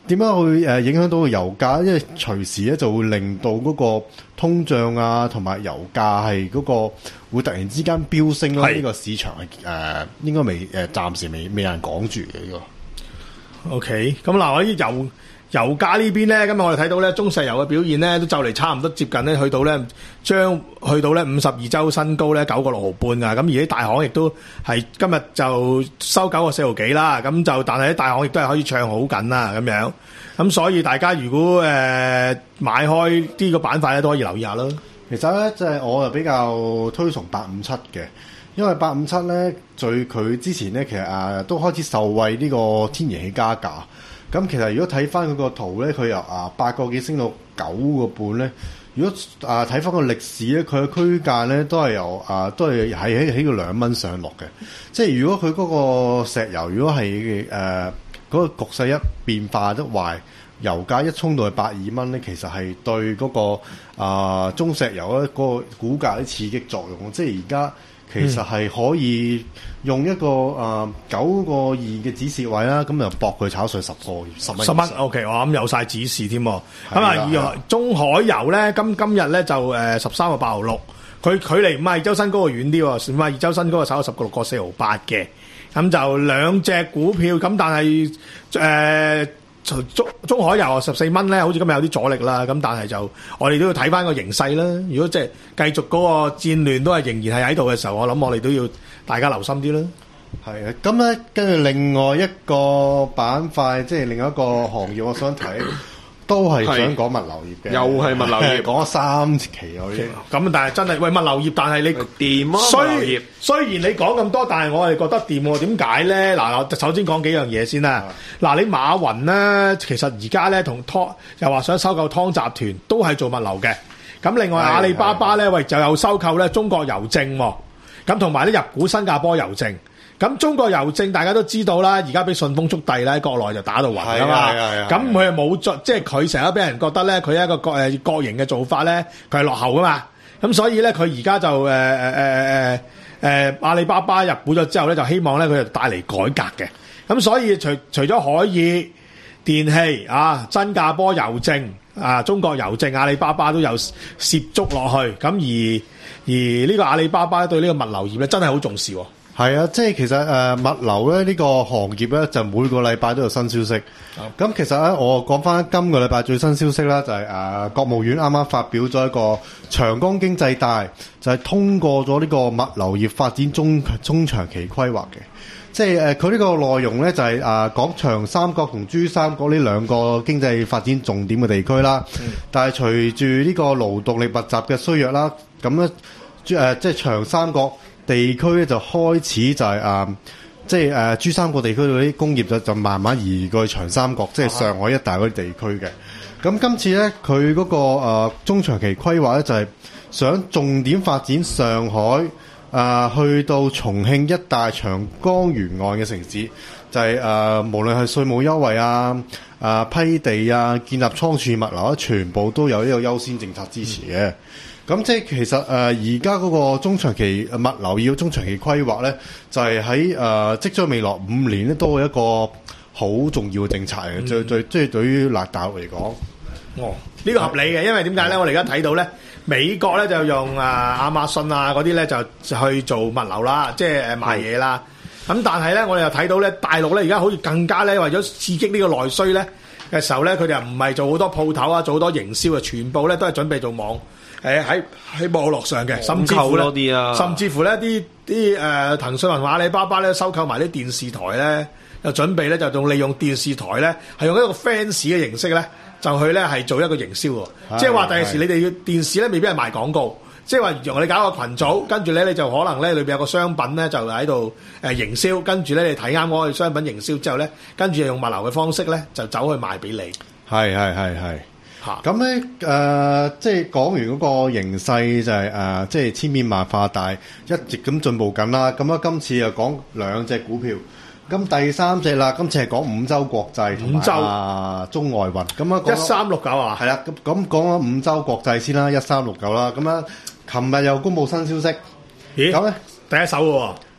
點樣會誒影響到個油價？因為隨時咧就會令到嗰個通脹啊，同埋油價係嗰個會突然之間飆升咯。呢個市場係誒、呃、應該未誒、呃、暫時未未有人講住嘅呢個。 OK，咁嗱，我啲油油價呢邊咧，今日我哋睇到咧，中石油嘅表現咧，都就嚟差唔多接近咧，去到咧將去到咧五十二週新高咧九個六毫半啊！咁而啲大行亦都係今日就收九個四毫幾啦，咁就但係啲大行亦都係可以唱好緊啦咁樣。咁所以大家如果誒、呃、買開呢個板塊咧，都可以留意下咯。 其實咧，即係我就比較推崇八五七嘅，因為八五七咧，最佢之前咧，其實啊都開始受惠呢個天然氣加價。咁其實如果睇翻佢個圖咧，佢由啊八個幾升到九個半咧。如果啊睇翻個歷史咧，佢嘅區間咧都係由啊都係喺喺喺個兩蚊上落嘅。即係如果佢嗰個石油如果係誒嗰個局勢一變化得壞，油價一衝到去百二蚊咧，其實係對嗰、嗰個啊中石油咧嗰個股價啲刺激作用。即係而家其實係可以用一個啊九個二嘅指示位啦，咁就搏佢炒上十個十蚊。 十蚊 OK， 我諗有晒指示添。咁啊，中海油咧今今日咧就誒十三個八毫六，佢距離五十二週新高嘅遠啲喎，五十二週新高啊炒到十個六個四毫八嘅。咁就兩隻股票，咁但係誒。呃中中海油十四蚊咧，好似今日有啲阻力啦。咁但係就我哋都要睇翻個形勢啦。如果即係繼續嗰個戰亂都係仍然係喺度嘅時候，我諗我哋都要大家留心啲啦。 係啊，咁咧跟住另外一個板塊，即係另外一個行業，我想睇都係想講物流業嘅， 又係物流業， 講咗三期我已經。 咁但係真係喂物流業，但係你掂啊！ 雖物流業雖然你講咁多，但係我係覺得掂喎。點解咧？嗱，我首先講幾樣嘢先啦。嗱，你馬雲咧，其實而家咧同湯又話想收購湯集團，都係做物流嘅。咁另外阿里巴巴咧，喂就有收購咧中國郵政喎。咁同埋咧入股新加坡郵政。咁中國郵政大家都知道啦，而家俾順豐速遞咧，國內就打到暈㗎嘛。咁佢係冇作，即係佢成日俾人覺得咧，佢一個國誒國營嘅做法咧，佢係落後㗎嘛。咁所以咧，佢而家就誒誒誒誒誒阿里巴巴入股咗之後咧，就希望咧佢就帶嚟改革嘅。咁所以除除咗海爾電器啊、新加坡郵政啊、中國郵政、阿里巴巴都有涉足落去。咁而而呢個阿里巴巴對呢個物流業咧，真係好重視喎。 係啊，即係其實誒、呃、物流咧呢、呢個行業咧就每個禮拜都有新消息。咁、嗯、其實咧我講翻今個禮拜最新消息啦，就係、是、誒、呃、國務院啱啱發表咗一個長江經濟帶，就係、是、通過咗呢個物流業發展中中長期規劃嘅。即係誒佢呢個內容咧就係誒講長三角同珠三角呢兩個經濟發展重點嘅地區啦。嗯、但係隨住呢個勞動力密集嘅衰弱啦，咁咧誒即係長三角地區咧就開始就係、是、啊，即係誒珠三角地區嗰啲工業就就慢慢移過去長三角，即係上海一帶嗰啲地區嘅。咁今次咧，佢嗰、那個、呃、中長期規劃咧就係、是、想重點發展上海啊、呃，去到重慶一帶長江沿岸嘅城市，就係、是、誒、呃、無論係稅務優惠啊、啊、呃、批地啊、建立倉儲物流啊，全部都有呢個優先政策支持嘅。咁、嗯、即係其實誒而家嗰個中長期物流要中長期規劃咧，就係喺誒即將未來五年咧，都係一個好重要嘅政策嘅。最最即係對於辣大陸嚟講， 哦，呢、這個合理嘅，因為點解咧？我哋而家睇到咧，美國咧就用啊亞馬遜啊嗰啲咧就去做物流啦，即係誒賣嘢啦。咁、嗯、但係咧，我哋又睇到咧，大陸咧而家好似更加咧為咗刺激呢個內需咧嘅時候咧，佢哋又唔係做好多鋪頭啊，做好多營銷啊，全部咧都係準備做網。誒喺喺網絡上嘅，甚至乎咧，啊、甚至乎咧啲啲誒騰訊同阿里巴巴咧收購埋啲電視台咧，又準備咧就用利用電視台咧，係用一個 fans 嘅形式咧，就去咧係做一個營銷喎。即係話第時你哋要電視咧，未必係賣廣告，即係話用你搞個群組，跟住咧你就可能咧裏邊有個商品咧就喺度誒營銷，跟住咧你睇啱嗰個商品營銷之後咧，跟住用物流嘅方式咧就走去賣俾你。 係係係係。咁咧誒，即係講完嗰個形勢就係、是、誒、呃，即係千變萬化，但係一直咁進步緊啦。咁啊，今次又講兩隻股票，咁第三隻啦，今次係講五洲國際同埋啊中外運。咁啊，一三六九啊， 係啦。咁咁講咗五洲國際先啦，一三六九啦。咁啊，琴日又公布新消息， 咦？咁咧第一手喎，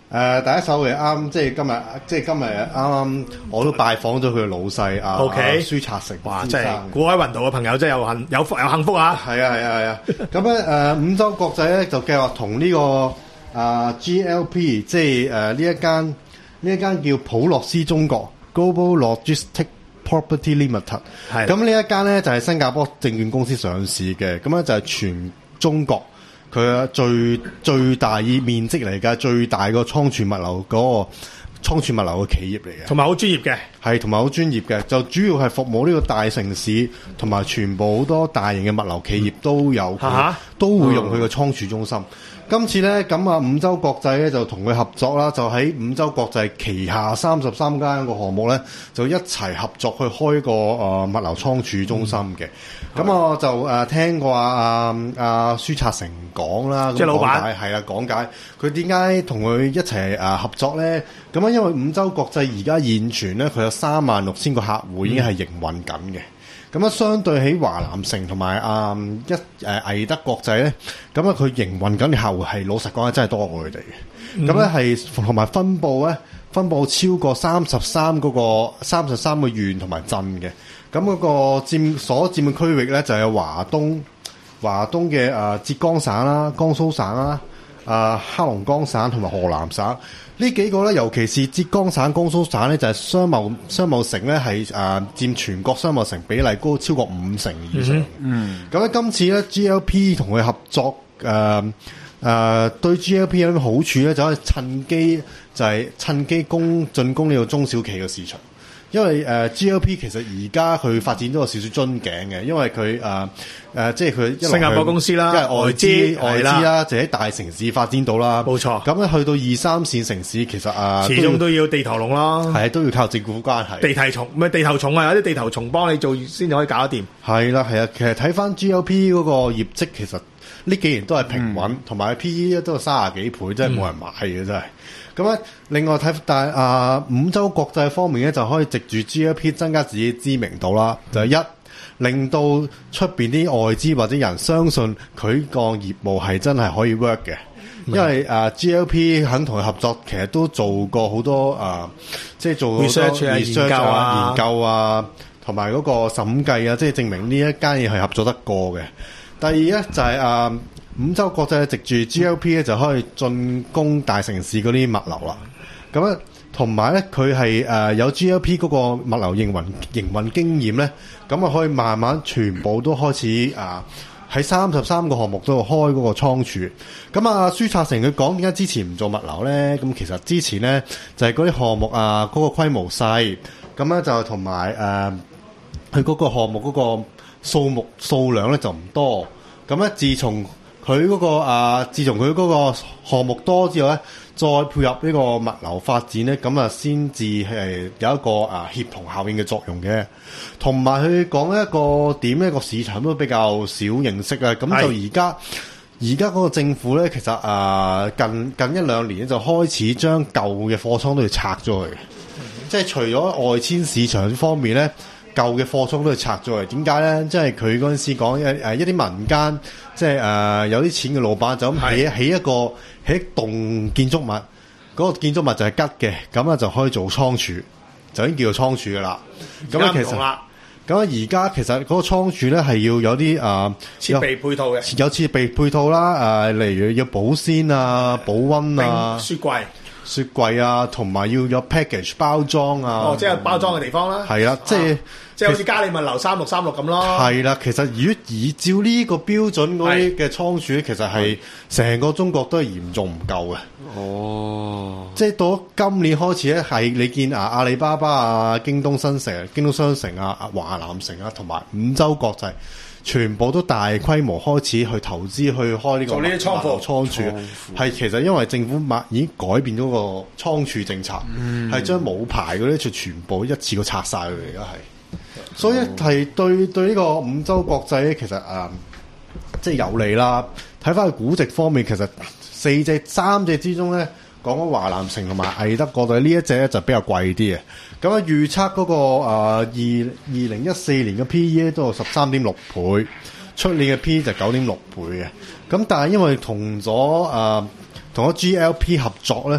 誒第一手嘅啱，即係今日，即係今日啱啱我都拜訪咗佢嘅老細啊 OK 啊舒策成哇！ 先真係生古海雲道嘅朋友真係有幸有福有幸福啊！ 係啊係啊係啊！咁咧誒五洲國際咧就計劃同呢個啊 G L P， 即係誒呢一間呢一間叫普洛斯中國 Global Logistics Property Limited。 係咁呢一間咧就係新加坡證券公司上市嘅，咁咧就係全中國佢嘅最最大以面積嚟嘅最大個倉儲物流嗰個倉儲物流嘅企業嚟嘅。 同埋好專業嘅。 係同埋好專業嘅，就主要係服務呢個大城市同埋全部好多大型嘅物流企業都有佢， 啊哈都會用佢嘅倉儲中心。今次咧咁啊，五洲國際咧就同佢合作啦，就喺五洲國際旗下三十三間個項目咧，就一齊合作去開個誒、呃、物流倉儲中心嘅。咁、嗯、我就誒、呃、聽過阿阿阿舒策成講啦， 即係老闆講解係啦，講解佢點解同佢一齊誒合作咧？咁啊，因為五洲國際而家現存咧，佢有三萬六千個客戶已經係營運緊嘅。咁啊，相對喺華南城同埋啊一誒毅德國際咧，咁啊佢營運緊嘅客戶係老實講係真係多過佢哋嘅。咁咧係同埋分佈咧，分佈超過三十三嗰個三十三個縣同埋鎮嘅。咁嗰個佔所佔嘅區域咧就係華東、華東嘅誒浙江省啦、江蘇省啦、啊黑龍江省同埋河南省。呢幾個咧，尤其是浙江省、江蘇省咧，就係、是、商貿商貿城咧，係誒、呃、佔全國商貿城比例高超過五成以上。嗯，咁咧今次咧 G L P 同佢合作，誒、呃、誒、呃、對 G L P 有啲好處咧，就可以趁機就係、是、趁機攻進攻呢個中小企嘅市場。因為誒、呃、G L P 其實而家佢發展都有少少樽頸嘅，因為佢誒誒即係佢一新加坡公司啦， 因為外資外資啦， 啦就喺大城市發展到啦， 冇錯。 咁咧去到二三線城市，其實啊， 始終都要地頭龍啦， 係啊，都要靠政府關係。 地頭蟲唔係地頭蟲啊，有啲地頭蟲幫你做先至可以搞得掂。 係啦，係啊，其實睇翻 G L P 嗰個業績，其實呢幾年都係平穩，同埋 P E 都係三十幾倍，真係冇人買嘅真係。咁咧，另外睇但係啊，五洲國際方面咧，就可以藉住 G L P 增加自己知名度啦。就係一令到出邊啲外資或者人相信佢個業務係真係可以 work 嘅，因為啊 G L P 肯同佢合作，其實都做過好多啊，即係做好多 research 啊、研究啊、 研究啊，同埋嗰個審計啊，即係證明呢一間嘢係合作得過嘅。第二咧就係、是、啊。五洲國際藉住 G L P 咧就可以進攻大城市嗰啲物流啦。咁咧同埋咧佢係誒有 G L P 嗰個物流營運營運經驗咧，咁啊可以慢慢全部都開始啊喺三十三個項目都開嗰個倉儲。咁啊舒策成佢講點解之前唔做物流咧？咁其實之前咧就係嗰啲項目啊嗰、嗰個規模細，咁咧就同埋誒佢嗰個項目嗰個數目數量咧就唔多。咁咧自從佢嗰、嗰個啊，自從佢嗰個項目多之後咧，再配合呢個物流發展咧，咁啊先至係有一個啊協同效應嘅作用嘅。同埋佢講一個點呢個市場都比較少認識啊。咁就而家而家嗰個政府咧，其實啊近近一兩年咧就開始將舊嘅貨倉都要拆咗佢，嗯、即係除咗外遷市場方面咧。舊嘅貨倉都係拆咗嚟，點解咧？即係佢嗰陣時講誒一啲民間，即係誒、呃、有啲錢嘅老闆就咁起起一個起一棟建築物，嗰、那個建築物就係吉嘅，咁啊就可以做倉儲，就已經叫做倉儲噶啦。咁啊其實，咁啊而家其實嗰個倉儲咧係要有啲誒、呃、 設備配套嘅， 有設備配套啦，誒、呃、例如要保鮮啊、保溫啊、 雪櫃。 雪櫃啊，同埋要有 package 包裝啊。 哦，即係包裝嘅地方啦。 係啦，即係、啊、 即係好似嘉里物流三六三六咁咯。 係啦，其實如果依照呢個標準嗰啲嘅倉儲，其實係成個中國都係嚴重唔夠嘅。 哦， 即係到今年開始咧，係你見啊阿里巴巴啊、京東新城、京東商城啊、華南城啊，同埋五洲國際。全部都大規模開始去投資去開呢個做呢啲倉庫倉儲，係其實因為政府已經改變咗個倉儲政策，係、嗯、將冇牌嗰啲就全部一次過拆晒佢。而家係，所以係對對呢個五洲國際咧，其實誒、呃、即係有利啦。睇翻佢估值方面，其實四隻三隻之中咧，講緊華南城同埋毅德國際呢一隻咧就比較貴啲嘅。咁啊，預測嗰個誒二二零一四年嘅 P E 都有十三點六倍，出年嘅 P E 就九點六倍嘅。咁但係因為同咗誒同咗 G L P 合作咧，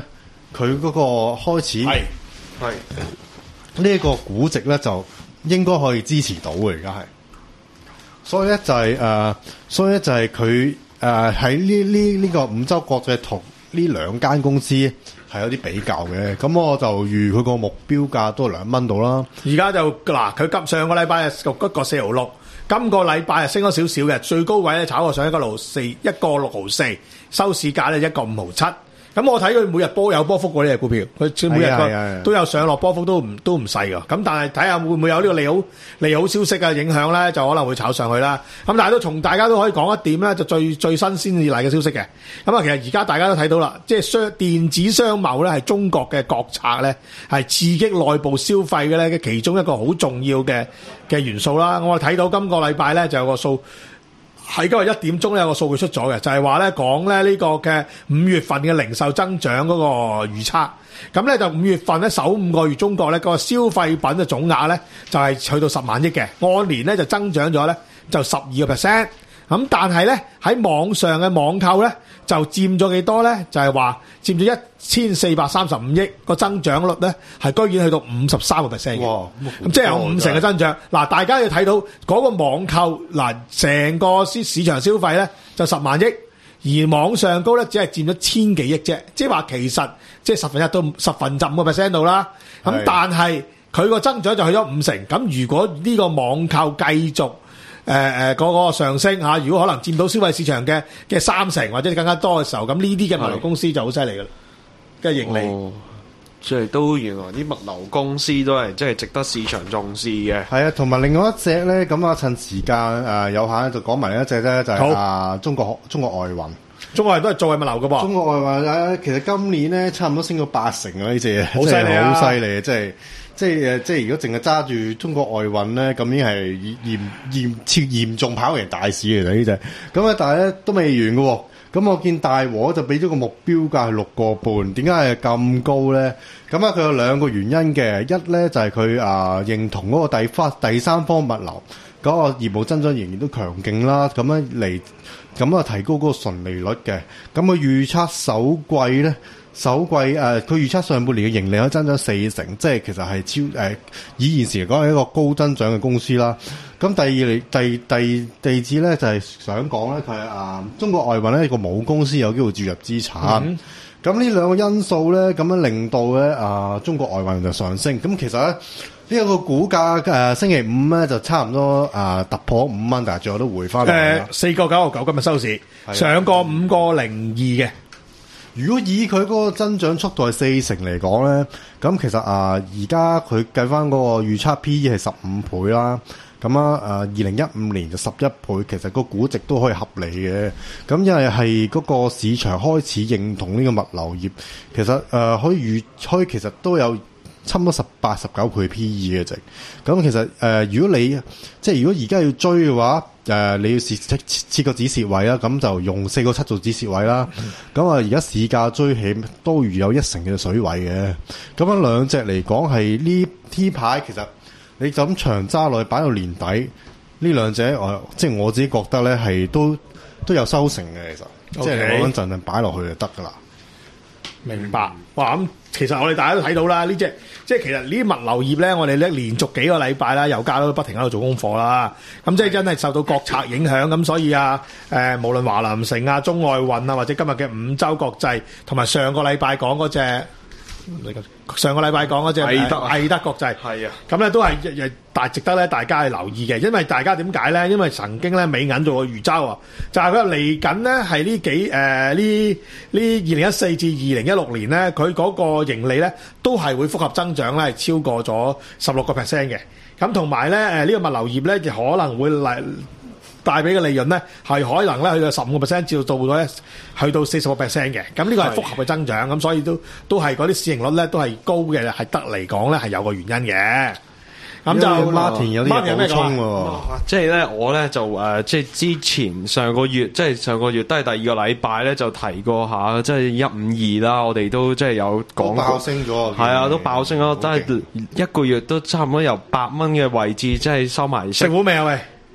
佢嗰個開始係係呢一個估值咧，就應該可以支持到嘅，而家係。所以咧就係、是、誒、呃，所以咧就係佢誒喺呢呢呢個五洲國際同呢兩間公司係有啲比較嘅。咁我就預佢個目標價都係兩蚊到啦。 而家就嗱，佢急上個禮拜係六一個四毫六，今個禮拜係升咗少少嘅，最高位咧炒過上一個六四一個六毫四，收市價咧一個五毫七。咁我睇佢每日波有波幅喎，呢隻股票，佢每日係啊係啊都有上落波幅都唔都唔細噶。咁但係睇下會唔會有呢個利好利好消息嘅影響咧，就可能會炒上去啦。咁但係都從大家都可以講一點咧，就最最新鮮至嚟嘅消息嘅。咁啊，其實而家大家都睇到啦，即係商電子商貿咧係中國嘅國策咧，係刺激內部消費嘅咧嘅其中一個好重要嘅嘅元素啦。我哋睇到今個禮拜咧就有個數。喺今日一點鐘咧有個數據出咗嘅，就係話咧講咧呢個嘅五月份嘅零售增長嗰個預測，咁咧就五月份咧首五個月中國咧個消費品嘅總額咧就係去到十萬億嘅，按年咧就增長咗咧就十二個 percent。咁但係咧喺網上嘅網購咧就佔咗幾多咧？就係話佔咗一千四百三十五億，個增長率咧係居然去到五十三個 percent 嘅。 哇！ 咁即係有五成嘅增長。嗱，大家要睇到嗰個網購嗱，成個市市場消費咧就十萬億，而網上高咧只係佔咗千幾億啫。即係話其實即係十分一到十分十五個 percent 度啦。咁係但係佢個增長就去咗五成。咁如果呢個網購繼續誒誒嗰個上升嚇，如果可能佔到消費市場嘅嘅三成或者更加多嘅時候，咁呢啲嘅物流公司就好犀利噶啦，嘅盈利。 哦，即係都原來啲物流公司都係即係值得市場重視嘅。 係啊，同埋另外一隻咧，咁啊趁時間誒、呃、有限就講埋一隻咧，就係、是、啊中國中國外運。 中國人都係做係物流噶噃。 中國外運誒，其實今年咧差唔多升到八成啊！呢隻嘢好犀利啊好犀利啊！即係即係誒，即係如果淨係揸住中國外運咧，咁已經係嚴嚴超嚴重跑贏大市嚟嘅呢隻。咁啊，但係咧都未完嘅喎。咁我見大和就俾咗個目標價係六個半，點解係咁高咧？咁啊，佢有兩個原因嘅，一咧就係佢啊認同嗰個第方第三方物流嗰個業務增長仍然都強勁啦，咁樣嚟咁啊提高嗰個純利率嘅。咁佢預測首季咧，首季誒佢預測上半年嘅盈利可以增長四成，即係其實係超誒、呃、以現時嚟講係一個高增長嘅公司啦。咁第二嚟第第第二次咧就係、是、想講咧，佢係啊中國外運咧個母公司有機會注入資產。嗯咁呢兩個因素咧，咁樣令到咧啊中國外運就上升。咁其實咧呢一、這個股價誒、呃、星期五咧就差唔多啊、呃、突破五蚊，但係最後都回翻嚟啦。 誒四個九毫九今日收市，上過五個零二嘅。 如果以佢嗰個增長速度係四成嚟講咧，咁其實啊而家佢計翻嗰個預測 P E 係十五倍啦。咁啊，誒二零一五年就十一倍，其實個估值都可以合理嘅。咁因為係嗰個市場開始認同呢個物流業，其實誒、呃、可以預可以其實都有差唔多十八、十九倍 P E 嘅值。咁其實誒、呃，如果你即係如果而家要追嘅話，誒、呃、你要設設設個止蝕位啦，咁就用四個七做止蝕位啦。咁啊，而家市價追起都如有一成嘅水位嘅。咁樣兩隻嚟講係呢 T 牌其實。你就咁長揸落去擺到年底，呢兩者我即係我自己覺得咧係都都有收成嘅，其實 Okay. 即係你穩陣陣擺落去就得噶啦。 明白。哇！咁其實我哋大家都睇到啦，呢隻即係其實呢啲物流業咧，我哋咧連續幾個禮拜啦，油價都不停喺度做功課啦。咁即係真係受到國策影響，咁所以啊，誒、呃、無論華南城啊、中外運啊，或者今日嘅五洲國際，同埋上個禮拜講嗰隻。上個禮拜講嗰隻毅德啊毅德國際係啊， 咁咧都係日大值得咧大家去留意嘅，因為大家點解咧？因為曾經咧美銀做過預周啊，就係佢嚟緊咧係呢幾誒呢呢二零一四至二零一六年咧，佢嗰個盈利咧都係會複合增長咧，係超過咗十六個 percent 嘅。咁同埋咧誒呢個物流業咧，就可能會嚟。帶俾嘅利潤咧，係可能咧去到十五個 percent，至到到咗咧去到四十個 percent 嘅。咁呢個係複合嘅增長，咁所以都都係嗰啲市盈率咧都係高嘅，係得嚟講咧係有個原因嘅。咁就 Martin 有啲嘢補充喎， 即係咧我咧就誒、呃，即係之前上個月，即係上個月都係第二個禮拜咧就提過下，即係一五二啦，我哋都即係有講過， 爆升咗， 係啊，都爆升咗，真係一個月都差唔多由八蚊嘅位置，即係收埋息。 食糊未啊？喂！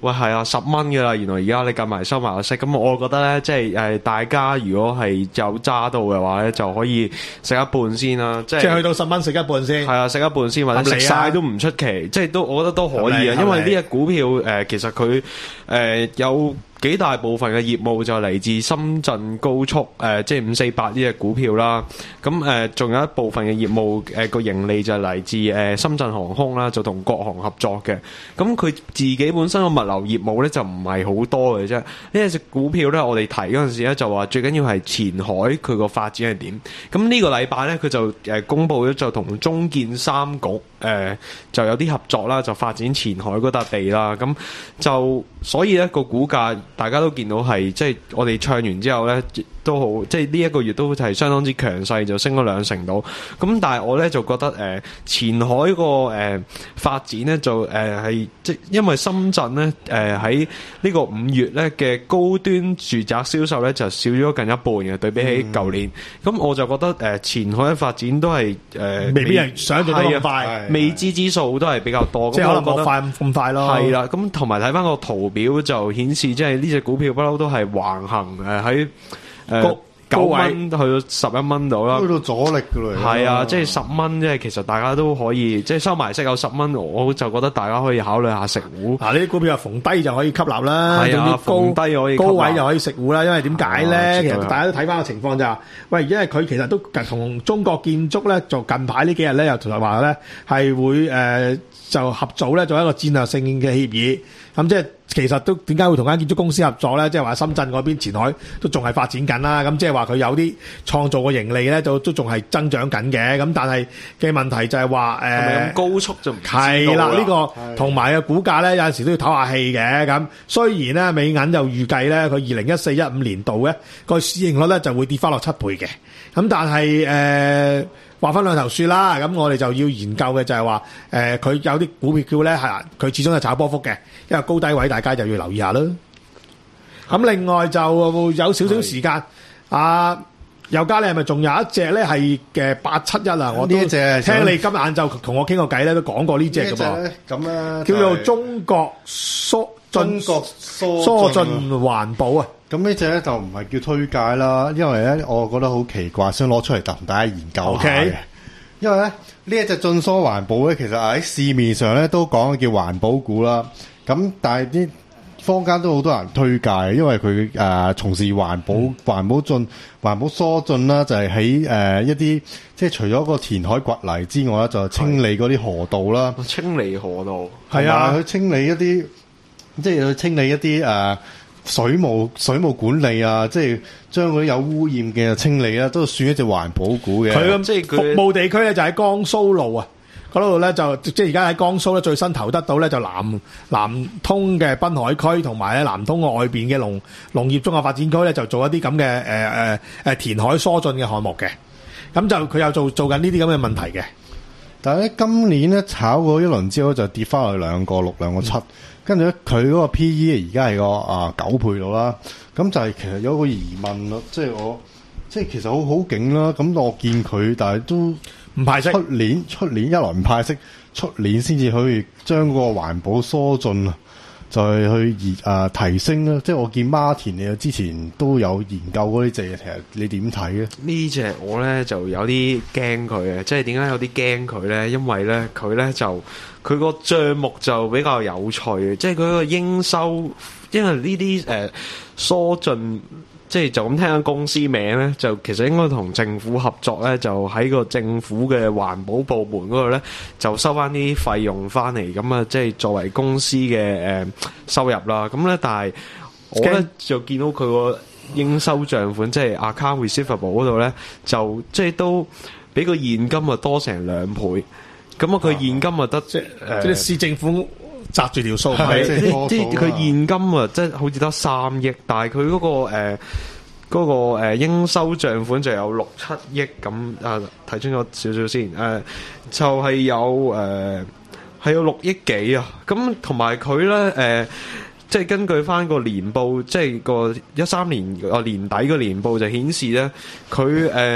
喂係啊十蚊㗎啦，原來而家你計埋收埋個息，咁我覺得咧，即係誒大家如果係有揸到嘅話咧，就可以食一半先啦，即係即係去到十蚊食一半先。 係啊，食一半先或者食晒都唔出奇，即係都我覺得都可以啊，因為呢隻股票誒、呃、其實佢誒、呃、有幾大部分嘅業務就嚟自深圳高速誒、呃，即係五四八呢隻股票啦。咁誒仲有一部分嘅業務誒個、呃、盈利就嚟自誒、呃、深圳航空啦，就同國航合作嘅。咁佢自己本身個物流業務咧就唔係好多嘅啫。呢隻股票咧，我哋提嗰陣時咧就話最緊要係前海佢個發展係點。咁呢個禮拜咧佢就誒、呃、公佈咗就同中建三局誒、呃、就有啲合作啦，就發展前海嗰笪地啦。咁就所以咧個股價。大家都見到係即係我哋唱完之後呢，都好即係呢一個月都係相當之強勢，就升咗兩成到。咁但係我呢，就覺得誒、呃、前海個誒、呃、發展呢，就誒係、呃、即因為深圳呢，誒喺呢個五月呢嘅高端住宅銷售呢，就少咗近一半嘅，對比起舊年。咁、嗯、我就覺得誒、呃、前海嘅發展都係誒、呃、 未必係想象得咁快， 未知之數都係比較多。 即係可能冇快咁快咯。 係啦，咁同埋睇翻個圖表就顯示即係。呢隻股票不嬲都係橫行誒喺誒九蚊去到十一蚊度啦， 去到阻力㗎啦。 係啊，即係十蚊，即係其實大家都可以即係收埋息有十蚊，我就覺得大家可以考慮下食糊。 嗱，呢啲股票啊，逢低就可以吸納啦， 係啊，逢低可以高位就可以食糊啦。因為點解咧？ 啊、 其實大家都睇翻個情況就係、是，喂，因為佢其實都同中國建築咧，就近排呢幾日咧又同話咧係會誒、呃、就合組咧做一個戰略性嘅協議。咁即係其實都點解會同間建築公司合作咧？即係話深圳嗰邊前海都仲係發展緊啦。咁即係話佢有啲創造嘅盈利咧，就都仲係增長緊嘅。咁但係嘅問題就係話誒，係咪咁高速就唔係啦？呢個同埋嘅股價咧，有陣時都要唞下氣嘅。咁雖然咧，美銀就預計咧，佢二零一四一五年度咧個市盈率咧就會跌翻落七倍嘅。咁但係誒。話分兩頭説啦，咁我哋就要研究嘅就係話，誒、呃、佢有啲股票咧係佢始終係炒波幅嘅，因為高低位大家就要留意下啦。咁另外就有少少時間，啊尤嘉你係咪仲有一隻咧係嘅八七一啊？我都聽你今日晏晝同我傾過偈咧，都講過呢隻嘅噃。 咁啊， 叫做中國疏中國疏疏浚環保啊。 咁呢隻咧就唔係叫推介啦，因為咧我覺得好奇怪，想攞出嚟同大家研究下嘅。Okay. 因為咧呢一隻進疏環保咧，其實喺市面上咧都講叫環保股啦。咁但係啲坊間都好多人推介，因為佢誒、呃、從事環保、嗯、環保進、環保疏浚啦，就係喺誒一啲即係除咗個填海掘泥之外咧，就清理嗰啲河道啦。 清理河道係啊，去清理一啲即係去清理一啲誒。呃水務水務管理啊，即係將嗰啲有污染嘅清理啦，都算一隻環保股嘅。 佢咁即係服務地區咧，就喺江蘇路啊，嗰度咧就即係而家喺江蘇咧最新投得到咧就南南通嘅濱海區同埋咧南通外邊嘅農農業綜合發展區咧就做一啲咁嘅誒誒誒填海疏浚嘅項目嘅，咁就佢有做做緊呢啲咁嘅問題嘅。 但係咧今年咧炒過一輪之後就跌翻去兩個六兩個七。跟住咧，佢嗰個 P E 而家係個啊九倍到啦，咁就係其實有個疑問咯，即係我即係其實好好勁啦。咁我見佢，但係都唔派息。出年出年一來唔派息，出年先至可以將個環保疏浚啊，就係去熱啊提升啦。即係我見 Martin 你之前都有研究嗰啲隻，其實你點睇咧？ 呢隻我咧就有啲驚佢嘅，即係點解有啲驚佢咧？因為咧佢咧就。佢個帳目就比較有趣嘅，即係佢個應收，因為呢啲誒疏浚，即係就咁聽緊公司名咧，就其實應該同政府合作咧，就喺個政府嘅環保部門嗰度咧，就收翻啲費用翻嚟，咁啊，即係作為公司嘅誒、呃、收入啦。咁咧，但係我咧就見到佢個應收帳款，即係 account receivable 嗰度咧，就即係都比個現金啊多成兩倍。咁啊，佢現金啊得即係誒， 即係市政府擲住條數， 係即係佢現金啊，即係好似得三億，但係佢嗰個誒嗰、呃嗰個誒、呃、應收賬款就有六七億咁啊，睇清楚少少先誒、呃，就係、是、有誒係、呃、有六億幾啊，咁同埋佢咧誒，即係根據翻個年報，即係個一三年啊年底個年報就顯示咧，佢誒。呃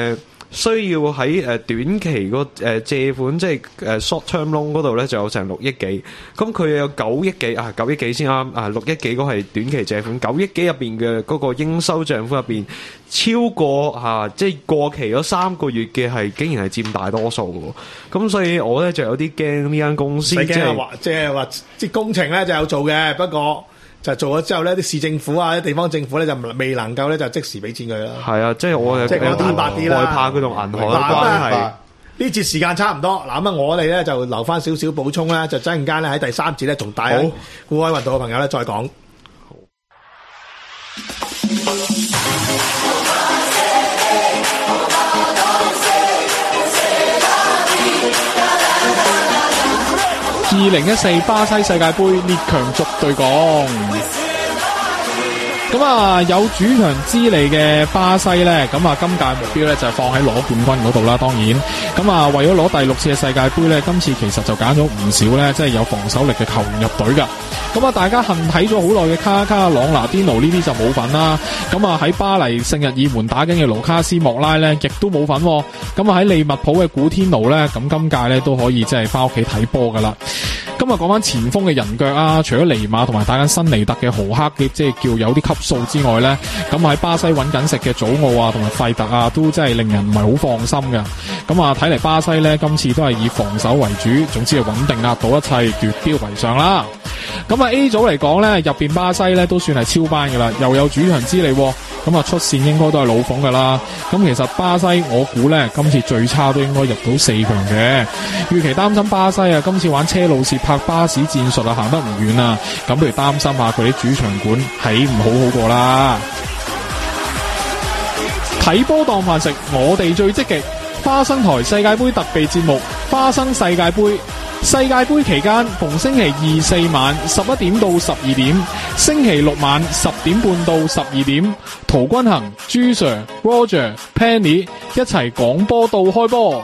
需要喺誒短期個誒借款，即係誒 short term loan 嗰度咧，就有成六億幾。咁佢有九億幾啊，九億幾先啱啊，六億幾嗰係短期借款，九億幾入邊嘅嗰個應收賬款入邊，超過嚇即係過期咗三個月嘅係，竟然係佔大多數嘅喎。咁所以我咧就有啲驚呢間公司，即係話即係話即係工程咧就有做嘅，不過就做咗之後咧，啲市政府啊、啲地方政府咧就未能夠咧就即時俾錢佢啦。 係啊，即係我即係講坦白啲啦， 害怕佢同銀行嘅關係。 呢節時間差唔多，嗱咁啊，我哋咧就留翻少少補充啦，就陣間咧喺第三節咧同大家股海運動嘅朋友咧再講。 二零一四巴西世界盃列強逐對講，咁啊有主場之利嘅巴西咧，咁啊今屆目標咧就係放喺攞冠軍嗰度啦。當然，咁啊為咗攞第六次嘅世界盃咧，今次其實就揀咗唔少咧，即係有防守力嘅球員入隊噶。咁啊，大家恨睇咗好耐嘅卡卡、朗拿甸奴呢啲就冇份啦。咁啊喺巴黎聖日耳門打緊嘅盧卡斯莫拉咧，亦都冇份。咁啊喺利物浦嘅古天奴咧，咁今屆咧都可以即係翻屋企睇波噶啦。今日講翻前鋒嘅人腳啊，除咗尼馬同埋打緊新尼特嘅豪克嘅，即係叫有啲級數之外咧，咁喺巴西揾緊食嘅祖奧啊同埋費特啊，都真係令人唔係好放心嘅。咁啊睇嚟巴西咧今次都係以防守為主，總之係穩定壓倒一切，奪標為上啦。咁啊 A 組嚟講咧，入邊巴西咧都算係超班噶啦，又有主場之利，咁啊出線應該都係老馮噶啦。咁其實巴西我估咧今次最差都應該入到四強嘅。預期擔心巴西啊，今次玩車路士拍巴士戰術啊，行得唔遠啊，咁不如擔心下佢啲主場館起唔好好過啦。睇波當飯食，我哋最積極。花生台世界盃特備節目《花生世界盃》。世界盃期間，逢星期二四晚十一點到十二點，星期六晚十點半到十二點，陶君行、朱 Sir、Roger、Penny 一齊講波到開波。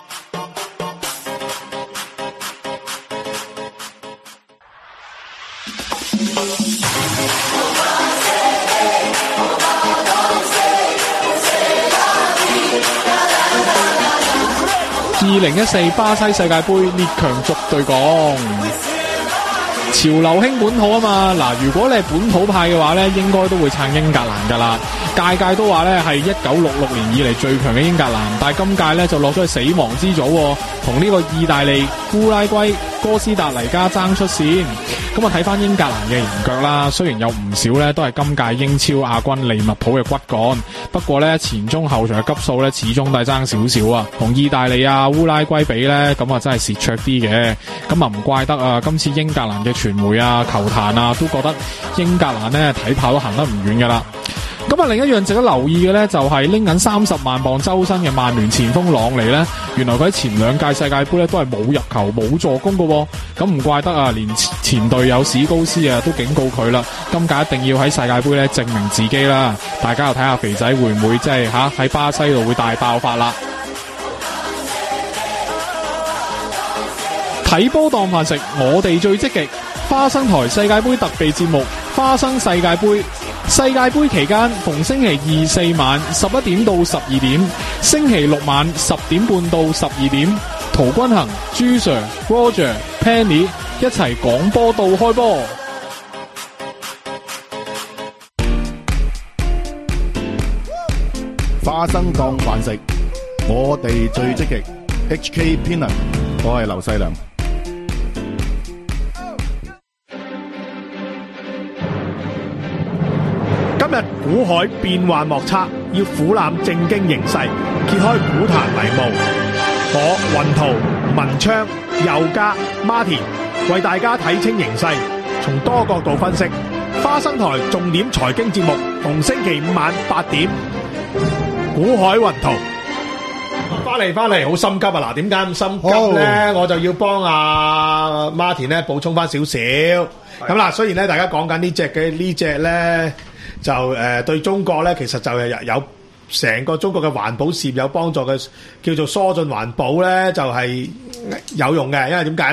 二零一四巴西世界盃列強逐對講，潮流興本土啊嘛！嗱，如果你係本土派嘅話咧，應該都會撐英格蘭噶啦。屆屆都話咧係一九六六年以嚟最強嘅英格蘭，但係今屆咧就落咗去死亡之組，同呢個意大利、烏拉圭、哥斯達黎加爭出線。咁啊睇翻英格蘭嘅人腳啦，雖然有唔少咧都係今屆英超亞軍利物浦嘅骨幹，不過咧前中後場嘅級數咧始終都係爭少少啊，同意大利啊、烏拉圭比咧，咁啊真係蝕灼啲嘅。咁啊唔怪得啊，今次英格蘭嘅傳媒啊、球壇啊都覺得英格蘭咧睇炮都行得唔遠噶啦。咁啊，另一樣值得留意嘅咧，就係拎緊三十萬磅周薪嘅曼聯前鋒朗尼咧，原來佢喺前兩屆世界盃咧都係冇入球冇助攻嘅，咁唔怪得啊，連前隊友史高斯啊都警告佢啦，今屆一定要喺世界盃咧證明自己啦。大家又睇下肥仔會唔會即係吓喺巴西度會大爆發啦？睇波當飯食，我哋最積極。花生台世界盃特備節目《花生世界盃》。世界盃期間，逢星期二四晚十一點到十二點，星期六晚十點半到十二點，陶君行、朱 Sir、Roger、Penny 一齊講波到開波。 花生當飯食，我哋最積極。H K Peanut， 我係劉細良。 今日股海變幻莫測，要俯瞰正經形勢，揭開股壇迷霧。我雲圖、文昌、佑嘉、Martin 為大家睇清形勢，從多角度分析。花生台重點財經節目，逢星期五晚八點。股海雲圖翻嚟翻嚟，好心急啊！嗱，點解咁心急咧？我就要幫阿 Martin 咧補充翻少少。咁嗱，雖然咧大家講緊呢隻嘅呢隻咧。就誒、呃、對中國咧，其實就係有成個中國嘅環保事業有幫助嘅，叫做疏浚環保咧，就係、是、有用嘅。因為點解咧？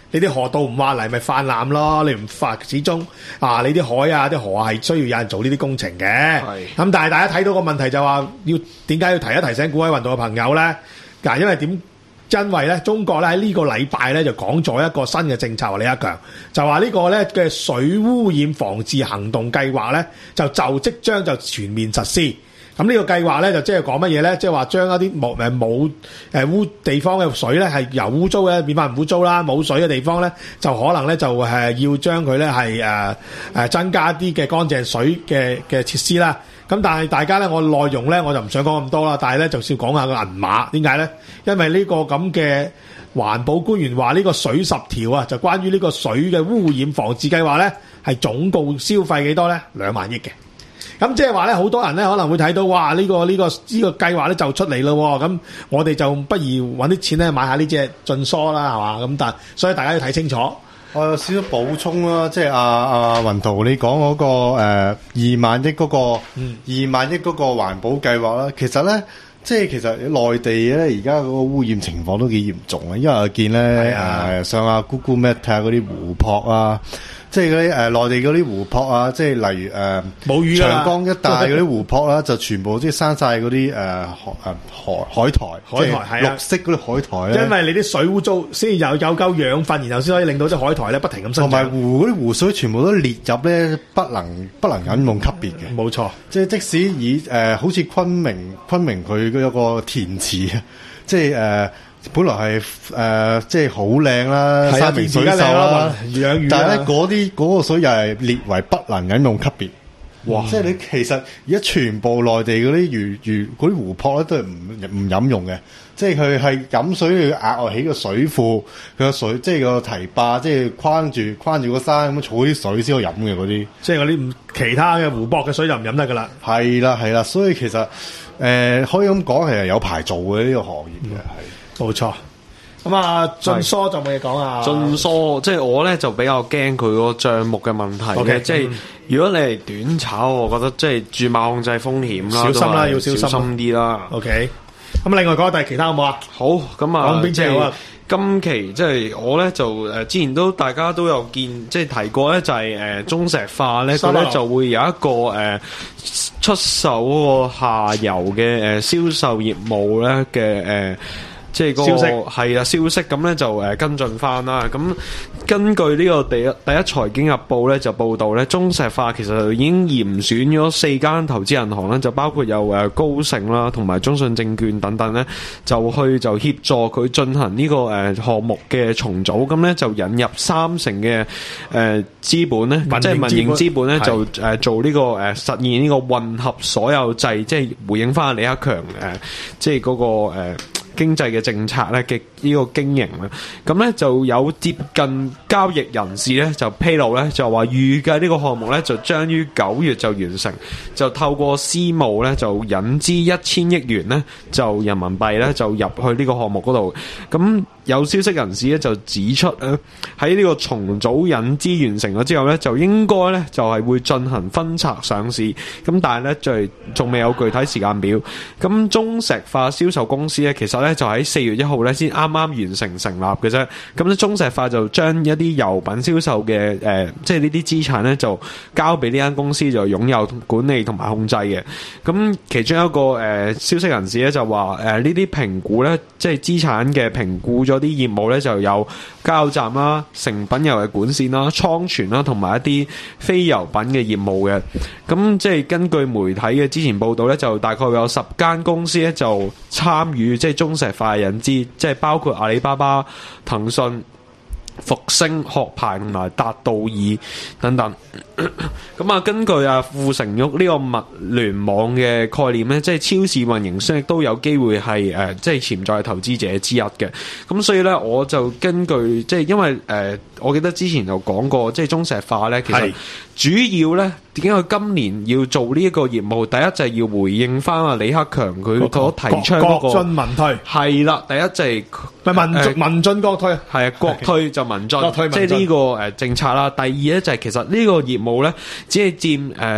你啲河道唔挖泥咪泛濫咯，你唔發始終啊，你啲海啊啲河係需要有人做呢啲工程嘅。咁但係大家睇到個問題就話要點解要提一提醒古海運動嘅朋友咧？嗱，因為點？因為咧，中國咧喺呢個禮拜咧就講咗一個新嘅政策，李克強就話呢個咧嘅水污染防治行動計劃咧就就即將就全面實施。咁呢個計劃咧就即係講乜嘢咧？即係話將一啲冇誒冇誒污地方嘅水咧係由污糟嘅變翻唔污糟啦，冇水嘅地方咧就可能咧就係要將佢咧係誒誒增加啲嘅乾淨水嘅嘅設施啦。咁但係大家咧，我內容咧我就唔想講咁多啦，但係咧就先講下個銀碼。點解咧？因為呢個咁嘅環保官員話呢個水十條啊，就關於呢個水嘅污染防治計劃咧，係總共消費幾多咧？兩萬億嘅。咁即係話咧，好多人咧可能會睇到，哇！呢、呢個呢、呢個呢、呢個計劃咧就出嚟咯。咁我哋就不如揾啲錢咧買下呢隻晉疏啦，係嘛？咁但所以大家要睇清楚。 我有少少補充啦，即係阿阿雲圖你講嗰、嗰個誒二萬億嗰個二萬億嗰個環保計劃啦，其實咧。即係其實內地咧，而家嗰個污染情況都幾嚴重啊！因為我見咧誒、呃、上下 Google Map 睇下嗰啲湖泊啊，即係嗰啲誒內地嗰啲湖泊啊，即係例如誒冇魚長江一帶嗰啲湖泊啦，就全部即係生晒嗰啲誒誒海海苔，海苔係啊，綠色嗰啲海苔咧。 因為你啲水污糟，先有有夠養分，然後先可以令到啲海苔咧不停咁生長。同埋湖嗰啲湖水全部都列入咧不能不能飲用級別嘅。 冇錯， 即係即使以誒、呃、好似昆明昆明佢。有個填池啊，即係誒、呃，本來係誒、呃，即係好靚啦，山明水秀啦，養魚，但係咧嗰啲嗰個水又係列為不能飲用級別。哇！即係你其實而家全部內地嗰啲魚魚嗰啲湖泊咧都係唔唔飲用嘅，即係佢係飲水要額外起個水庫，佢個水即係個堤壩，即係框住框住個山咁樣儲啲水先可以飲嘅嗰啲。即係嗰啲唔其他嘅湖泊嘅水就唔飲得噶啦。係啦係啦，所以其實。誒、呃，可以咁講，係有排做嘅呢、這個行業嘅，係冇錯。咁啊，晉疏就冇嘢講啊。 晉疏即係我咧就比較驚佢個帳目嘅問題嘅，okay, 即係、嗯、如果你係短炒，我覺得即係注碼控制風險啦， 小心啦，要小心啲啦。 OK。咁另外講下第其他好冇啊？ 好，咁啊，講邊隻好啊？今期即係我咧就誒、呃、之前都大家都有見即係提過咧，就係、是、誒、呃、中石化咧佢咧就會有一個誒、呃、出售嗰個下游嘅誒銷售業務咧嘅誒即係嗰、那個係啊消息，咁咧就誒、呃、跟進翻啦。咁根據呢個第一第一財經日報咧就報道咧，中石化其實就已經嚴選咗四間投資銀行咧，就包括有誒高盛啦，同埋中信證券等等咧，就去就協助佢進行呢個誒項目嘅重組。咁咧就引入三成嘅誒資本咧，即係民營資本咧，就誒做呢個誒實現呢個混合所有制，即係回應翻李克強誒，即係嗰個誒。經濟嘅政策咧嘅呢個經營咧，咁咧就有接近交易人士咧就披露咧，就話預計呢個項目咧就將於九月就完成，就透過私募咧就引資一千億元咧就人民幣咧就入去呢個項目嗰度。咁有消息人士咧就指出咧，喺呢個重組引資完成咗之後咧，就應該咧就係會進行分拆上市。咁但係咧就係仲未有具體時間表。咁中石化銷售公司咧其實咧就喺四月一號咧先啱啱完成成立嘅啫。咁咧中石化就將一啲油品銷售嘅誒，即係呢啲資產咧就交俾呢間公司就擁有管理同埋控制嘅。咁其中一個誒、呃、消息人士咧就話誒呢啲評估咧，即係資產嘅評估咗啲業務咧就有加油站啦、成品油嘅管線啦、倉存啦，同埋一啲非油品嘅業務嘅。咁即係根據媒體嘅之前報道咧，就大概有十間公司咧就參與即係中石化引資，即係包括阿里巴巴、騰訊、復星、殼牌同埋達道爾等等。咁啊，根據啊富城旭呢個物聯網嘅概念咧，即係超市運營商亦都有機會係誒、呃，即係潛在投資者之一嘅。咁所以咧，我就根據即係因為誒、呃，我記得之前就講過，即係中石化咧，其實主要咧點解佢今年要做呢一個業務？第一就係要回應翻啊李克強佢所提倡嗰、那個國進民退係啦。第一就係、是、民進、呃、民進國退係啊，國退就民進，即係呢個誒政策啦。第二咧就係、是、其實呢個業務咧，只係佔誒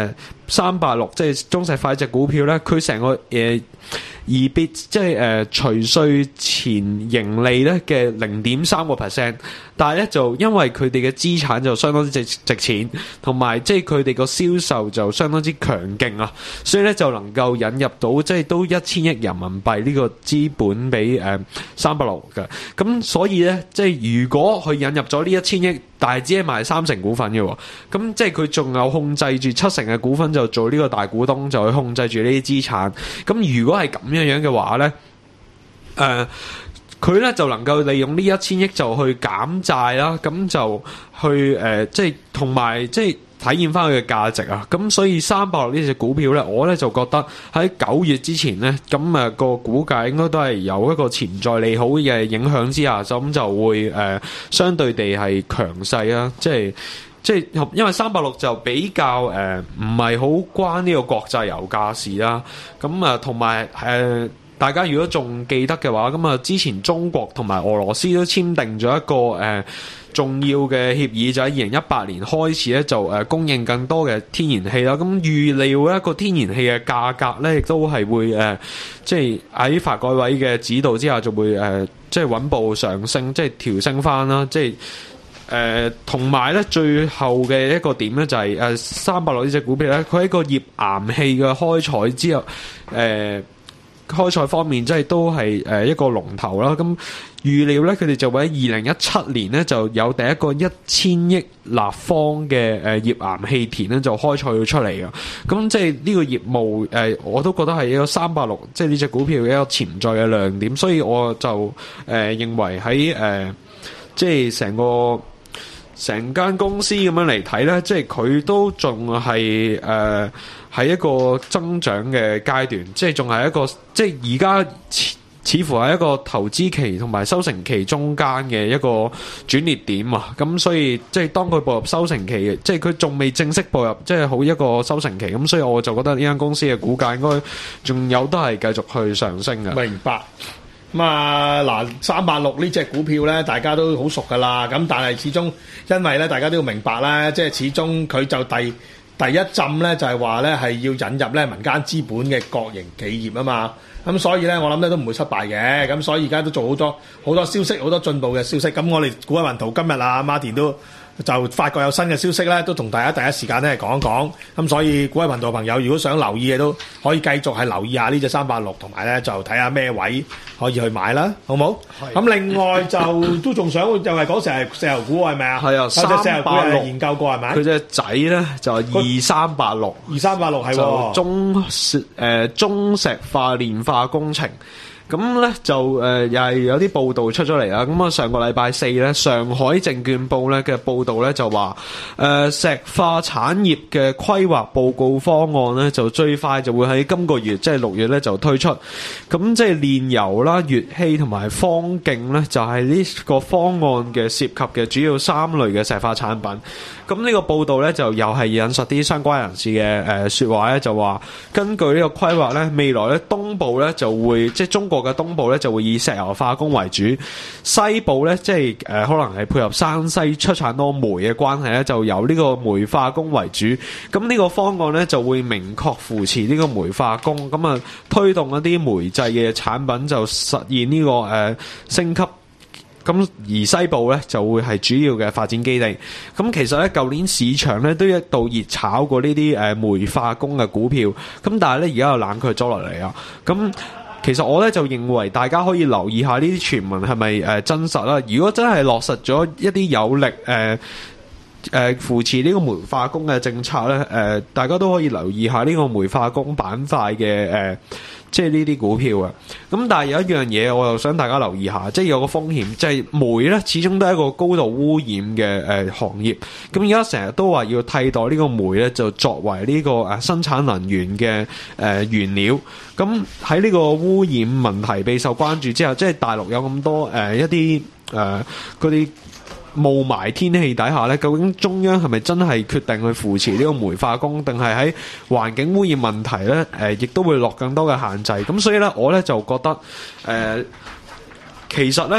三八六即係中石化隻股票咧，佢成個誒。E B I T 即係誒除稅前盈利咧嘅零點三個 percent， 但係咧就因為佢哋嘅資產就相當之值值錢，同埋即係佢哋個銷售就相當之強勁啊，所以咧就能夠引入到即係都一千億人民幣呢個資本俾誒三八六嘅，咁所以咧即係如果佢引入咗呢一千億，但係只係賣三成股份嘅喎，咁即係佢仲有控制住七成嘅股份就做呢個大股東，就去控制住呢啲資產。咁如果係咁樣樣嘅話咧，誒佢咧就能夠利用呢一千億就去減債啦，咁就去誒、呃、即係同埋即係體現翻佢嘅價值啊。咁所以三百六呢隻股票咧，我咧就覺得喺九月之前咧，咁誒個股價應該都係有一個潛在利好嘅影響之下，咁就會誒、呃、相對地係強勢啊，即係。即係因為三百六就比較誒唔係好關呢個國際油價事啦，咁啊同埋誒大家如果仲記得嘅話，咁啊之前中國同埋俄羅斯都簽訂咗一個誒、呃、重要嘅協議，就喺二零一八年開始咧就誒、呃、供應更多嘅天然氣啦。咁預料一個天然氣嘅價格咧，亦都係會誒、呃、即係喺發改委嘅指導之下，就會誒、呃、即係穩步上升，即係調升翻啦，即係。誒同埋咧，最後嘅一個點咧就係誒三百六呢隻股票咧，佢喺個頁岩氣嘅開採之後，誒、呃、開採方面即係都係誒一個龍頭啦。咁預料咧，佢哋就會喺二零一七年咧就有第一個一千億立方嘅誒頁岩氣田咧就開採到出嚟嘅。咁即係呢個業務誒、呃，我都覺得係一個三百六，即係呢隻股票嘅一個潛在嘅亮點。所以我就誒、呃、認為喺誒、呃、即係成個。成間公司咁樣嚟睇咧，即係佢都仲係誒喺一個增長嘅階段，即係仲係一個即係而家似乎係一個投資期同埋收成期中間嘅一個轉捩點啊！咁所以即係當佢步入收成期，即係佢仲未正式步入即係好一個收成期，咁所以我就覺得呢間公司嘅股價應該仲有都係繼續去上升嘅。 明白。咁啊嗱，三八六呢隻股票咧，大家都好熟噶啦。咁但係始終因為咧，大家都要明白咧，即係始終佢就第第一浸咧，就係話咧係要引入咧民間資本嘅國營企業啊嘛。咁所以咧，我諗咧都唔會失敗嘅。咁所以而家都做好多好多消息，好多進步嘅消息。咁我哋股海雲圖今日啊，Martin 都就發覺有新嘅消息咧，都同大家第一時間咧講一講。咁所以股海雲圖朋友如果想留意嘅，都可以繼續係留意下呢隻三八六，同埋咧就睇下咩位可以去買啦，好冇？咁另外就都仲想又係講成係石油股係咪啊？ 係啊，三八六研究過係咪？ 佢隻仔咧就係二三八六， 二三八六係喎， 中誒、呃、中石化煉化工程。咁咧就誒、呃、又係有啲報道出咗嚟啦。咁啊上個禮拜四咧，上海證券報咧嘅報道咧就話誒、呃、石化產業嘅規劃報告方案咧就最快就會喺今個月即係六月咧就推出。咁即係煉油啦、乙烯同埋方徑咧就係、是、呢個方案嘅涉及嘅主要三類嘅石化產品。咁呢個報道咧就又係引述啲相關人士嘅誒説話咧，就話根據呢個規劃咧，未來咧東部咧就會即係中國嘅東部咧就會以石油化工為主，西部咧即係誒、呃、可能係配合山西出產多煤嘅關係咧，就由呢個煤化工為主。咁呢個方案咧就會明確扶持呢個煤化工，咁啊推動一啲煤製嘅產品就實現呢、這個誒、呃、升級。咁而西部咧就會係主要嘅發展基地。咁其實咧舊年市場咧都一度熱炒過呢啲誒煤化工嘅股票，咁但係咧而家又冷卻咗落嚟啊。咁其實我咧就認為大家可以留意下呢啲傳聞係咪誒真實啦。如果真係落實咗一啲有力誒誒、呃呃、扶持呢個煤化工嘅政策咧，誒、呃、大家都可以留意下呢個煤化工板塊嘅誒。呃即係呢啲股票啊，咁但係有一樣嘢，我又想大家留意下，即係有個風險，即係煤咧，始終都係一個高度污染嘅誒、呃、行業。咁而家成日都話要替代呢個煤咧，就作為呢個誒生產能源嘅誒、呃、原料。咁喺呢個污染問題備受關注之後，即係大陸有咁多誒、呃、一啲誒嗰啲。霧霾天氣底下咧，究竟中央係咪真係決定去扶持呢個煤化工，定係喺環境污染問題咧？誒、呃，亦都會落更多嘅限制。咁所以咧，我咧就覺得誒、呃，其實咧誒、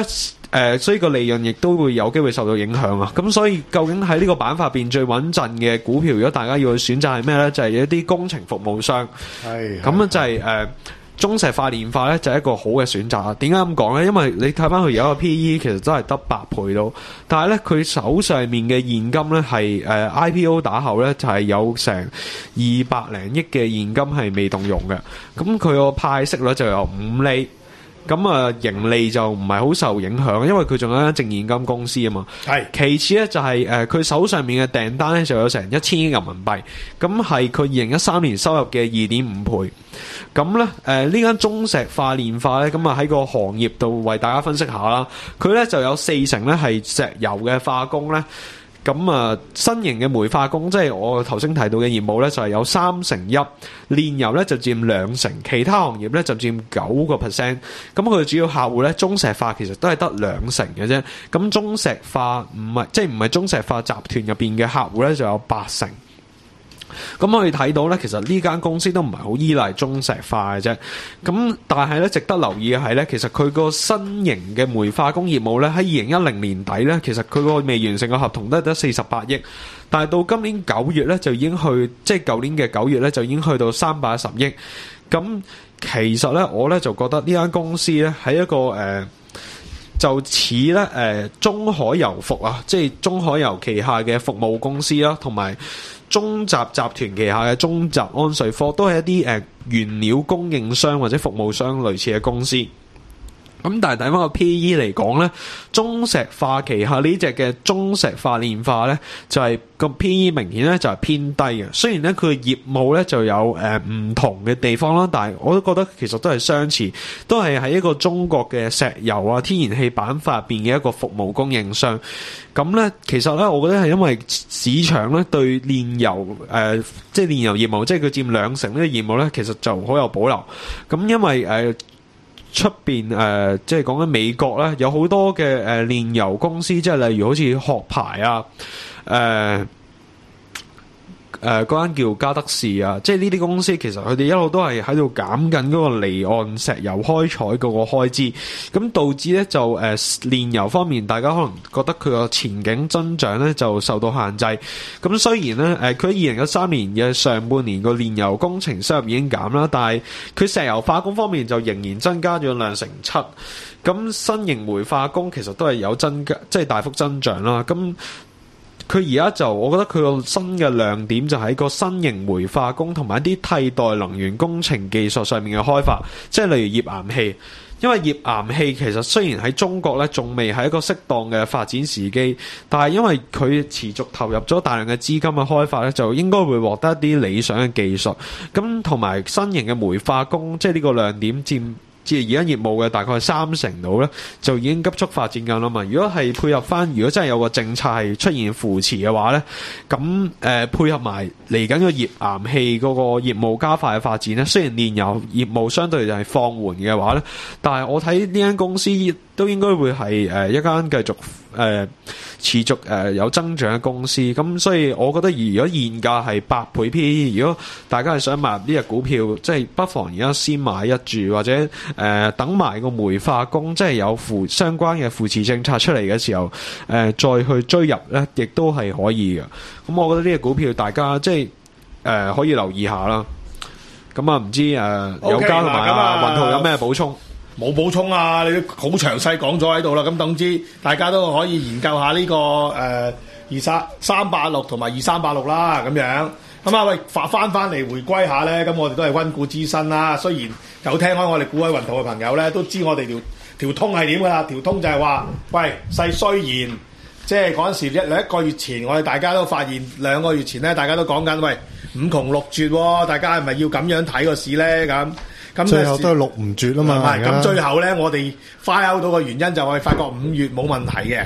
呃，所以個利潤亦都會有機會受到影響啊。咁所以究竟喺呢個板塊入邊最穩陣嘅股票，如果大家要去選擇係咩呢？就係、是、一啲工程服務商。係咁啊，就係、是、誒。呃中石化煉化咧就係一個好嘅選擇啊！點解咁講咧？因為你睇翻佢而家個 P E 其實真係得八倍到，但係咧佢手上面嘅現金咧係誒 I P O 打後咧就係有成二百零億嘅現金係未動用嘅，咁佢個派息率就有五厘。咁啊，盈利就唔係好受影響，因為佢仲有一間淨現金公司啊嘛。係。其次咧就係誒佢手上面嘅訂單咧就有成一千億人民幣，咁係佢二零一三年收入嘅二點五倍。咁咧誒呢間中石化煉化咧，咁啊喺個行業度為大家分析下啦。佢咧就有四成咧係石油嘅化工咧。咁啊，新型嘅煤化工，即係我頭先提到嘅業務咧，就係有三成一，煉油咧就佔兩成，其他行業咧就佔九個 percent。咁佢主要客戶咧，中石化其實都係得兩成嘅啫。咁中石化唔係，即係唔係中石化集團入邊嘅客戶咧，就有八成。咁可以睇到咧，其實呢間公司都唔係好依賴中石化嘅啫。咁但係咧，值得留意嘅係咧，其實佢個新型嘅煤化工業務咧，喺二零一零年底咧，其實佢個未完成嘅合同都係得四十八億，但係到今年九月咧就已經去，即係舊年嘅九月咧就已經去到三百一十億。咁其實咧，我咧就覺得呢間公司咧喺一個誒、呃，就似咧誒中海油服啊，即係中海油旗下嘅服務公司啦，同埋中集集團旗下嘅中集安瑞科都係一啲誒、呃、原料供應商或者服務商類似嘅公司。咁但係睇翻個 P E 嚟講咧，中石化旗下呢隻嘅中石化煉化咧，就係、是、個 P E 明顯咧就係偏低嘅。雖然咧佢嘅業務咧就有誒唔、呃、同嘅地方啦，但係我都覺得其實都係相似，都係喺一個中國嘅石油啊、天然氣板塊入邊嘅一個服務供應商。咁咧其實咧，我覺得係因為市場咧對煉油誒、呃，即係煉油業務，即係佢佔兩成呢個業務咧，其實就好有保留。咁因為誒。呃出邊誒，即係講緊美國咧，有好多嘅誒煉油公司，即係例如好似殼牌啊，誒、呃。誒嗰間叫加德士啊，即係呢啲公司其實佢哋一路都係喺度減緊嗰個離岸石油開採嗰個開支，咁導致咧就誒煉油方面，大家可能覺得佢個前景增長咧就受到限制。咁雖然咧誒佢喺二零一三年嘅上半年個煉油工程收入已經減啦，但係佢石油化工方面就仍然增加咗兩成七。咁新型煤化工其實都係有增加，即係大幅增長啦。咁佢而家就，我覺得佢個新嘅亮點就喺個新型煤化工同埋一啲替代能源工程技術上面嘅開發，即係例如頁岩氣。因為頁岩氣其實雖然喺中國咧仲未係一個適當嘅發展時機，但係因為佢持續投入咗大量嘅資金嘅開發咧，就應該會獲得一啲理想嘅技術。咁同埋新型嘅煤化工，即係呢個亮點佔即係而家業務嘅大概三成度咧，就已經急速發展緊啦嘛。如果係配合翻，如果真係有個政策係出現扶持嘅話咧，咁誒、呃、配合埋嚟緊個頁岩氣嗰個業務加快嘅發展咧，雖然煉油業務相對就係放緩嘅話咧，但係我睇呢間公司都應該會係誒一間繼續誒、呃、持續誒、呃、有增長嘅公司。咁所以我覺得如果現價係八倍 P E， 如果大家係想買入呢隻股票，即係不妨而家先買一注，或者誒、呃、等埋個煤化工即係有扶相關嘅扶持政策出嚟嘅時候，誒、呃、再去追入咧，亦都係可以嘅。咁我覺得呢隻股票大家即係誒、呃、可以留意下啦。咁啊唔知誒、呃 okay，有家同埋啊雲圖有咩補充？ 冇補充啊！你都好詳細講咗喺度啦，咁總之大家都可以研究下呢、這個誒二三三八六同埋二三八六啦，咁樣咁啊喂，翻翻翻嚟回歸下咧，咁我哋都係溫故知新啦。雖然有聽開我哋股海雲圖嘅朋友咧，都知我哋條條通係點噶啦，條通就係話，喂，細雖然即係嗰陣時一兩一個月前，我哋大家都發現兩個月前咧，大家都講緊喂五窮六絕喎，大家係咪要咁樣睇個市咧？咁咁最後都係六唔絕啊嘛。 唔係咁最後咧，我哋 find out 到個原因就係發覺五月冇問題嘅。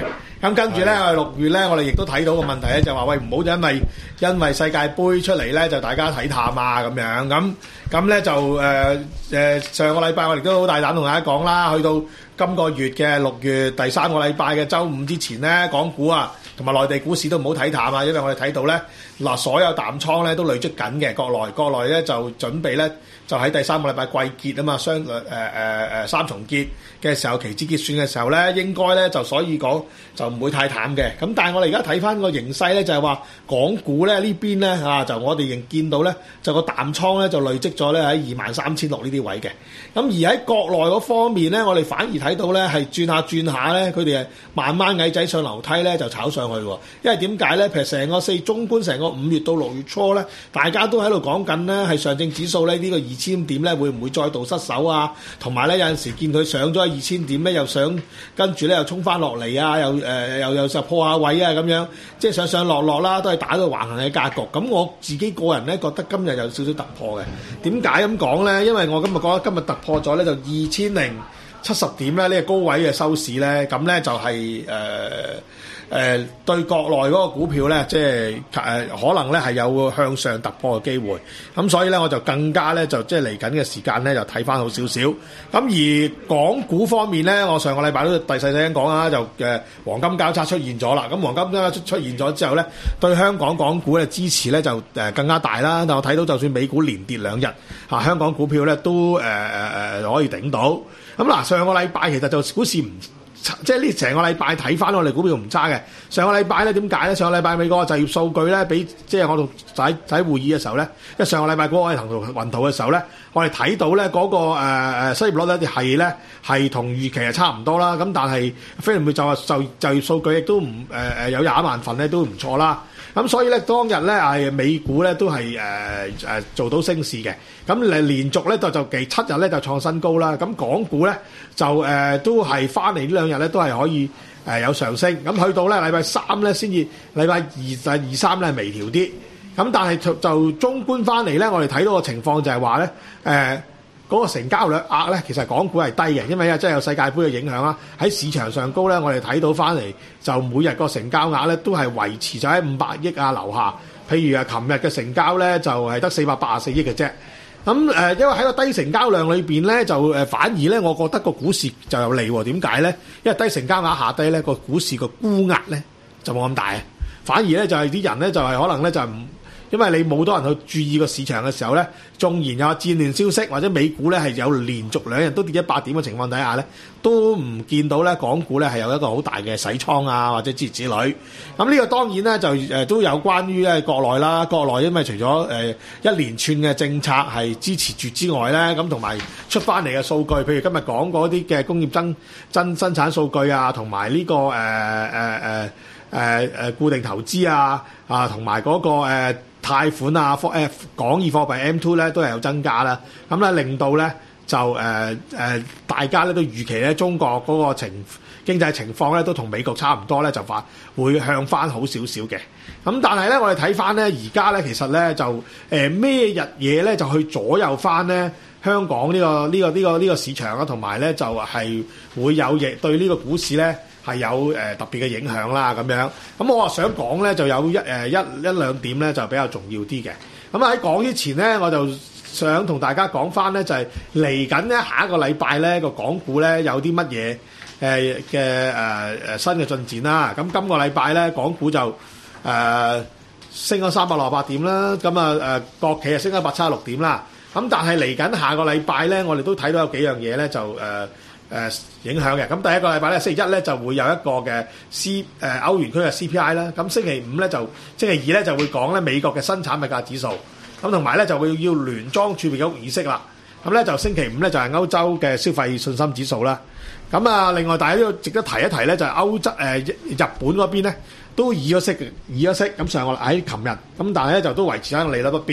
咁跟住咧，我哋六月咧，我哋亦都睇到個問題咧，就話喂唔好因為因為世界盃出嚟咧，就大家睇淡啊咁樣。咁咁咧就誒誒、呃、上個禮拜我哋都好大膽同大家講啦，去到今個月嘅六月第三個禮拜嘅週五之前咧，港股啊同埋內地股市都唔好睇淡啊，因為我哋睇到咧嗱，所有淡倉咧都累積緊嘅，國內國內咧就準備咧就喺第三個禮拜季結啊嘛，雙誒誒誒三重結嘅時候，期指結算嘅時候咧，應該咧就所以講就唔會太淡嘅。咁但係我哋而家睇翻個形勢咧，就係話港股咧呢邊咧啊，就我哋仍見到咧就個淡倉咧就累積咗咧喺二萬三千六呢啲位嘅。咁而喺國內嗰方面咧，我哋反而睇到咧係轉下轉下咧，佢哋係慢慢矮仔上樓梯咧就炒上去喎。因為點解咧？譬如成個四中觀成個五月到六月初咧，大家都喺度講緊咧係上證指數咧呢個二千點咧會唔會再度失守啊？同埋咧有陣時見佢上咗二千點咧，又想跟住咧又衝翻落嚟啊，又誒、呃、又又就破下位啊咁樣，即係上上落落啦，都係打到橫行嘅格局。咁我自己個人咧覺得今日有少少突破嘅。點解咁講咧？因為我今日覺得今日突破咗咧就二千零七十點咧呢、這個高位嘅收市咧，咁咧就係誒誒對國內嗰個股票咧，即係誒、呃、可能咧係有向上突破嘅機會。咁所以咧我就更加咧就即係嚟緊嘅時間咧就睇翻好少少。咁而港股方面咧，我上個禮拜都第細細聲講啦，就誒、呃、黃金交叉出現咗啦。咁黃金交叉出現咗之後咧，對香港港股嘅支持咧就誒、呃、更加大啦。但我睇到就算美股連跌兩日，嚇、啊、香港股票咧都誒誒誒可以頂到。咁嗱，上個禮拜其實就股市唔即係呢成個禮拜睇翻我哋股票唔差嘅。上個禮拜咧點解咧？上個禮拜美國就業數據咧，比即係我度睇睇會議嘅時候咧，因為上個禮拜嗰個我哋騰圖雲圖嘅時候咧，我哋睇到咧嗰個誒誒失業率咧係咧係同預期係差唔多啦。咁但係非農會就話就就業數據亦都唔誒誒有廿萬份咧都唔錯啦。咁所以咧當日咧係美股咧都係誒誒做到升市嘅。咁誒連續咧就就幾七日咧就創新高啦。咁港股咧就誒、呃、都係翻嚟呢兩日咧都係可以誒、呃、有上升。咁去到咧禮拜三咧先至禮拜二就二三咧微調啲。咁但係就就中觀翻嚟咧，我哋睇到個情況就係話咧誒嗰個成交量額咧，其實港股係低嘅，因為真係有世界盃嘅影響啦。喺市場上高咧，我哋睇到翻嚟就每日個成交額咧都係維持咗喺五百億啊樓下。譬如啊，琴日嘅成交咧就係得四百八十四億嘅啫。咁誒、呃，因為喺個低成交量裏邊咧，就誒反而咧，我覺得個股市就有利喎。點解咧？因為低成交額下低咧，個股市個沽壓咧就冇咁大啊。反而咧就係、是、啲人咧就係、是、可能咧就係唔。因為你冇多人去注意個市場嘅時候咧，縱然有戰亂消息或者美股咧係有連續兩日都跌一百點嘅情況底下咧，都唔見到咧港股咧係有一個好大嘅洗倉啊或者諸如此類。咁呢個當然咧就誒、呃、都有關於咧國內啦，國內因為除咗誒、呃、一連串嘅政策係支持住之外咧，咁同埋出翻嚟嘅數據，譬如今日講嗰啲嘅工業增增生產數據啊，同埋呢個誒誒誒誒誒固定投資啊啊，同埋嗰個誒。呃貸款啊，貨誒廣義貨幣 M 二 咧都係有增加啦，咁咧令到咧就誒誒、呃呃、大家咧都預期咧中國嗰個情經濟情況咧都同美國差唔多咧，就話會向翻好少少嘅。咁但係咧我哋睇翻咧而家咧其實咧就誒咩、呃、日嘢咧就去左右翻咧香港呢、呢個呢、呢個呢、呢個呢、呢個市場啊，同埋咧就係會有亦對呢個股市咧。係有誒、呃、特別嘅影響啦，咁樣咁我話想講咧，就有一誒、呃、一一兩點咧就比較重要啲嘅。咁喺講之前咧，我就想同大家講翻咧，就係嚟緊咧下一個禮拜咧個港股咧有啲乜嘢誒嘅誒誒新嘅進展啦。咁今個禮拜咧港股就誒、呃、升咗三百六十八點啦，咁啊誒國企啊升咗一百七十六點啦。咁但係嚟緊下個禮拜咧，我哋都睇到有幾樣嘢咧就誒。呃誒、呃、影響嘅。咁第一個禮拜咧，星期一咧就會有一個嘅 C 誒、呃、歐元區嘅 C P I 啦。咁星期五咧就星期二咧就會講咧美國嘅生產物價指數。咁同埋咧就會要聯莊儲備局議息啦。咁咧就星期五咧就係歐洲嘅消費信心指數啦。咁啊，另外大家都要值得提一提咧，就係歐洲誒、呃、日本嗰邊咧都議咗息嘅，議咗息。咁上個喺琴日，咁但係咧就都維持喺利率不變。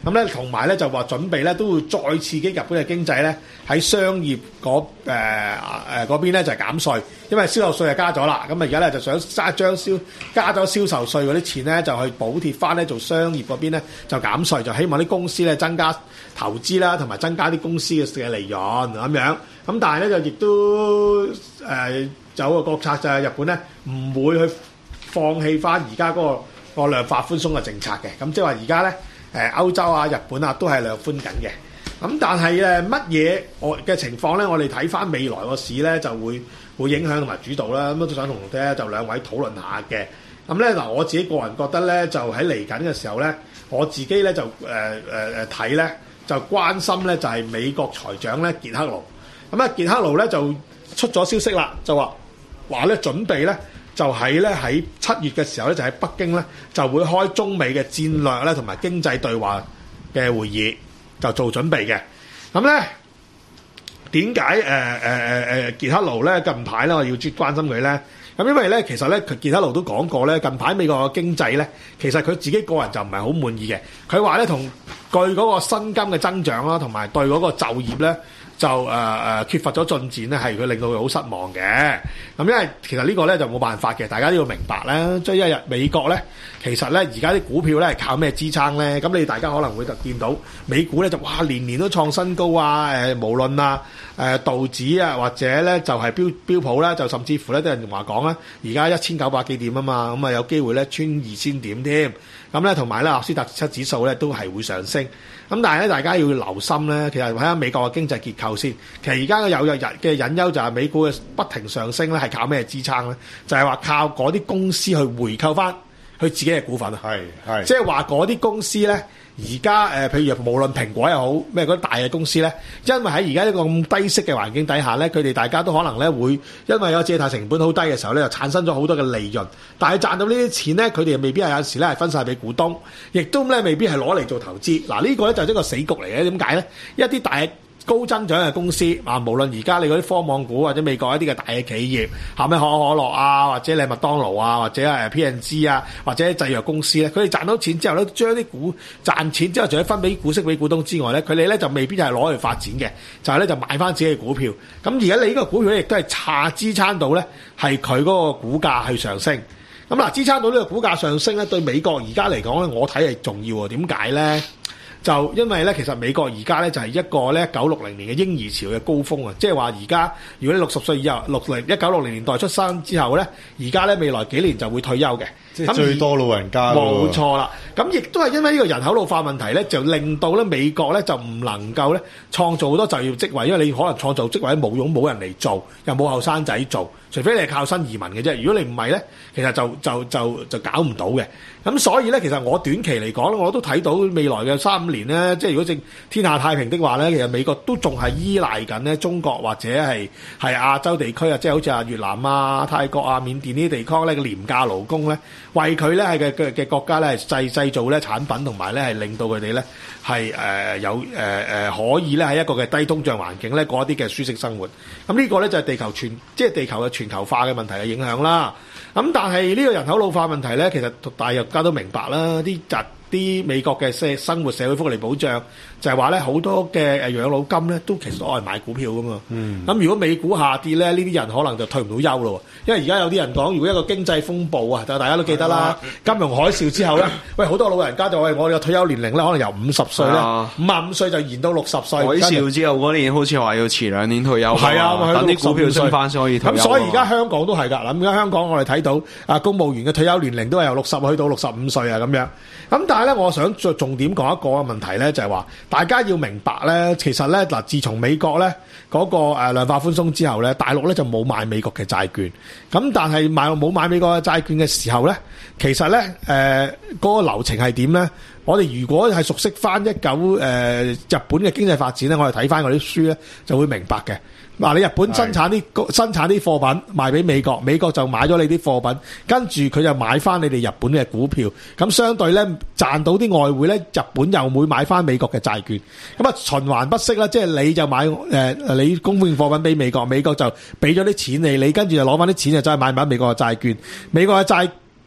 咁咧同埋咧就話準備咧都會再刺激日本嘅經濟咧，喺商業嗰誒誒嗰邊咧就係減稅，因為銷售稅係加咗啦，咁啊而家咧就想加將銷加咗銷售稅嗰啲錢咧就去補貼翻咧做商業嗰邊咧就減稅，就希望啲公司咧增加投資啦，同埋增加啲公司嘅嘅利潤咁樣。咁但係咧就亦都誒、呃、有個國策就係日本咧唔會去放棄翻而家嗰個個量化寬鬆嘅政策嘅。咁即係話而家咧誒歐洲啊、日本啊都係量寬緊嘅。咁但係誒乜嘢我嘅情況咧，我哋睇翻未來個市咧就會會影響同埋主導啦。咁都想同咧就兩位討論下嘅。咁咧嗱，我自己個人覺得咧，就喺嚟緊嘅時候咧，我自己咧就誒誒誒睇咧，就關心咧就係美國財長咧傑克盧。咁啊傑克盧咧就出咗消息啦，就話話咧準備咧就喺咧喺七月嘅時候咧就喺北京咧就會開中美嘅戰略咧同埋經濟對話嘅會議，就做準備嘅。咁咧點解誒誒誒誒傑克盧咧近排咧我要專關心佢咧？咁因為咧，其實咧，傑克盧都講過咧，近排美國嘅經濟咧，其實佢自己個人就唔係好滿意嘅。佢話咧，同據嗰個薪金嘅增長啦，同埋對嗰個就業咧，就誒誒、呃、缺乏咗進展咧，係佢令到佢好失望嘅。咁因為其實呢個咧就冇辦法嘅，大家都要明白啦。即係一日美國咧，其實咧而家啲股票咧係靠咩支撐咧？咁你大家可能會就見到美股咧就哇年年都創新高啊！誒無論啊誒道指啊或者咧就係標標普啦，就甚至乎咧啲人話講啦，而家一千九百幾點啊嘛，咁啊有機會咧穿二千點添。咁咧同埋咧納斯達克指數咧都係會上升。咁但係咧大家要留心咧，其實睇下美國嘅經濟結構先。其實而家嘅有日嘅隱憂就係美股嘅不停上升咧，係靠咩支撐咧？就係話靠嗰啲公司去回購翻佢自己嘅股份啊。 係係， 即係話嗰啲公司咧。而家誒，譬如無論蘋果又好，咩嗰啲大嘅公司咧，因為喺而家呢個咁低息嘅環境底下咧，佢哋大家都可能咧會因為有借貸成本好低嘅時候咧，就產生咗好多嘅利潤。但係賺到呢啲錢咧，佢哋未必係有時咧係分晒俾股東，亦都咧未必係攞嚟做投資。嗱、這個、呢個咧就係一個死局嚟嘅。點解咧？一啲大高增長嘅公司啊，無論而家你嗰啲科網股或者美國一啲嘅大嘅企業，嚇咩可口可樂啊，或者你麥當勞啊，或者係 P and G 啊，或者製藥公司咧，佢哋賺到錢之後咧，將啲股賺錢之後，仲要分俾股息俾股東之外咧，佢哋咧就未必係攞去發展嘅，就係咧就買翻自己嘅股票。咁而家你呢個股票咧，亦都係差支撐到咧，係佢嗰個股價去上升。咁嗱，支撐到呢個股價上升咧，對美國而家嚟講咧，我睇係重要喎。點解咧？就因為咧，其實美國而家咧就係一個咧一九六零年嘅嬰兒潮嘅高峰啊！即係話而家如果你六十歲以後，六零一九六零年代出生之後咧，而家咧未來幾年就會退休嘅。 即係最多老人家咯。 冇錯啦，咁亦都係因為呢個人口老化問題咧，就令到咧美國咧就唔能夠咧創造好多就業職位，因為你可能創造職位冇用，冇人嚟做，又冇後生仔做，除非你係靠新移民嘅啫。如果你唔係咧，其實就就就就搞唔到嘅。咁所以咧，其實我短期嚟講咧，我都睇到未來嘅三五年咧，即係如果正天下太平的話咧，其實美國都仲係依賴緊咧中國或者係係亞洲地區啊，即係好似啊越南啊、泰國啊、緬甸呢啲地區咧嘅廉價勞工咧，為佢咧係嘅嘅嘅國家咧製製造咧產品，同埋咧係令到佢哋咧係誒有誒誒、呃、可以咧喺一個嘅低通脹環境咧過一啲嘅舒適生活。咁呢個咧就係地球全即係地球嘅全球化嘅問題嘅影響啦。咁但係呢個人口老化問題咧，其實大家都明白啦，啲疾。啲美國嘅社生活社會福利保障就係話咧，好多嘅誒養老金咧都其實攞嚟買股票噶嘛。咁、嗯、如果美股下跌咧，呢啲人可能就退唔到休咯。因為而家有啲人講，如果一個經濟風暴啊，就大家都記得啦，金融海嘯之後咧，喂好多老人家就話我哋嘅退休年齡咧，可能由五十歲咧，五十五歲就延到六十歲。海嘯之後嗰年好似話要遲兩年退休， 係啊， 等啲股票升翻先可以退休。 咁所以而家香港都係㗎。咁而家香港我哋睇到啊，公務員嘅退休年齡都係由六十去到六十五歲啊咁樣。咁但係咧，我想再重點講一個問題咧，就係話大家要明白咧，其實咧嗱，自從美國咧嗰個誒量化寬鬆之後咧，大陸咧就冇買美國嘅債券。咁但係買冇買美國嘅債券嘅時候咧，其實咧誒嗰個流程係點咧？我哋如果係熟悉翻一九誒日本嘅經濟發展咧，我哋睇翻嗰啲書咧，就會明白嘅。嗱，你日本生產啲生產啲貨品賣俾美國，美國就買咗你啲貨品，跟住佢就買翻你哋日本嘅股票，咁相對咧賺到啲外匯咧，日本又會買翻美國嘅債券，咁啊循環不息啦，即係你就買誒、呃、你供應貨品俾美國，美國就俾咗啲錢你，你跟住就攞翻啲錢就再買翻美國嘅債券，美國嘅債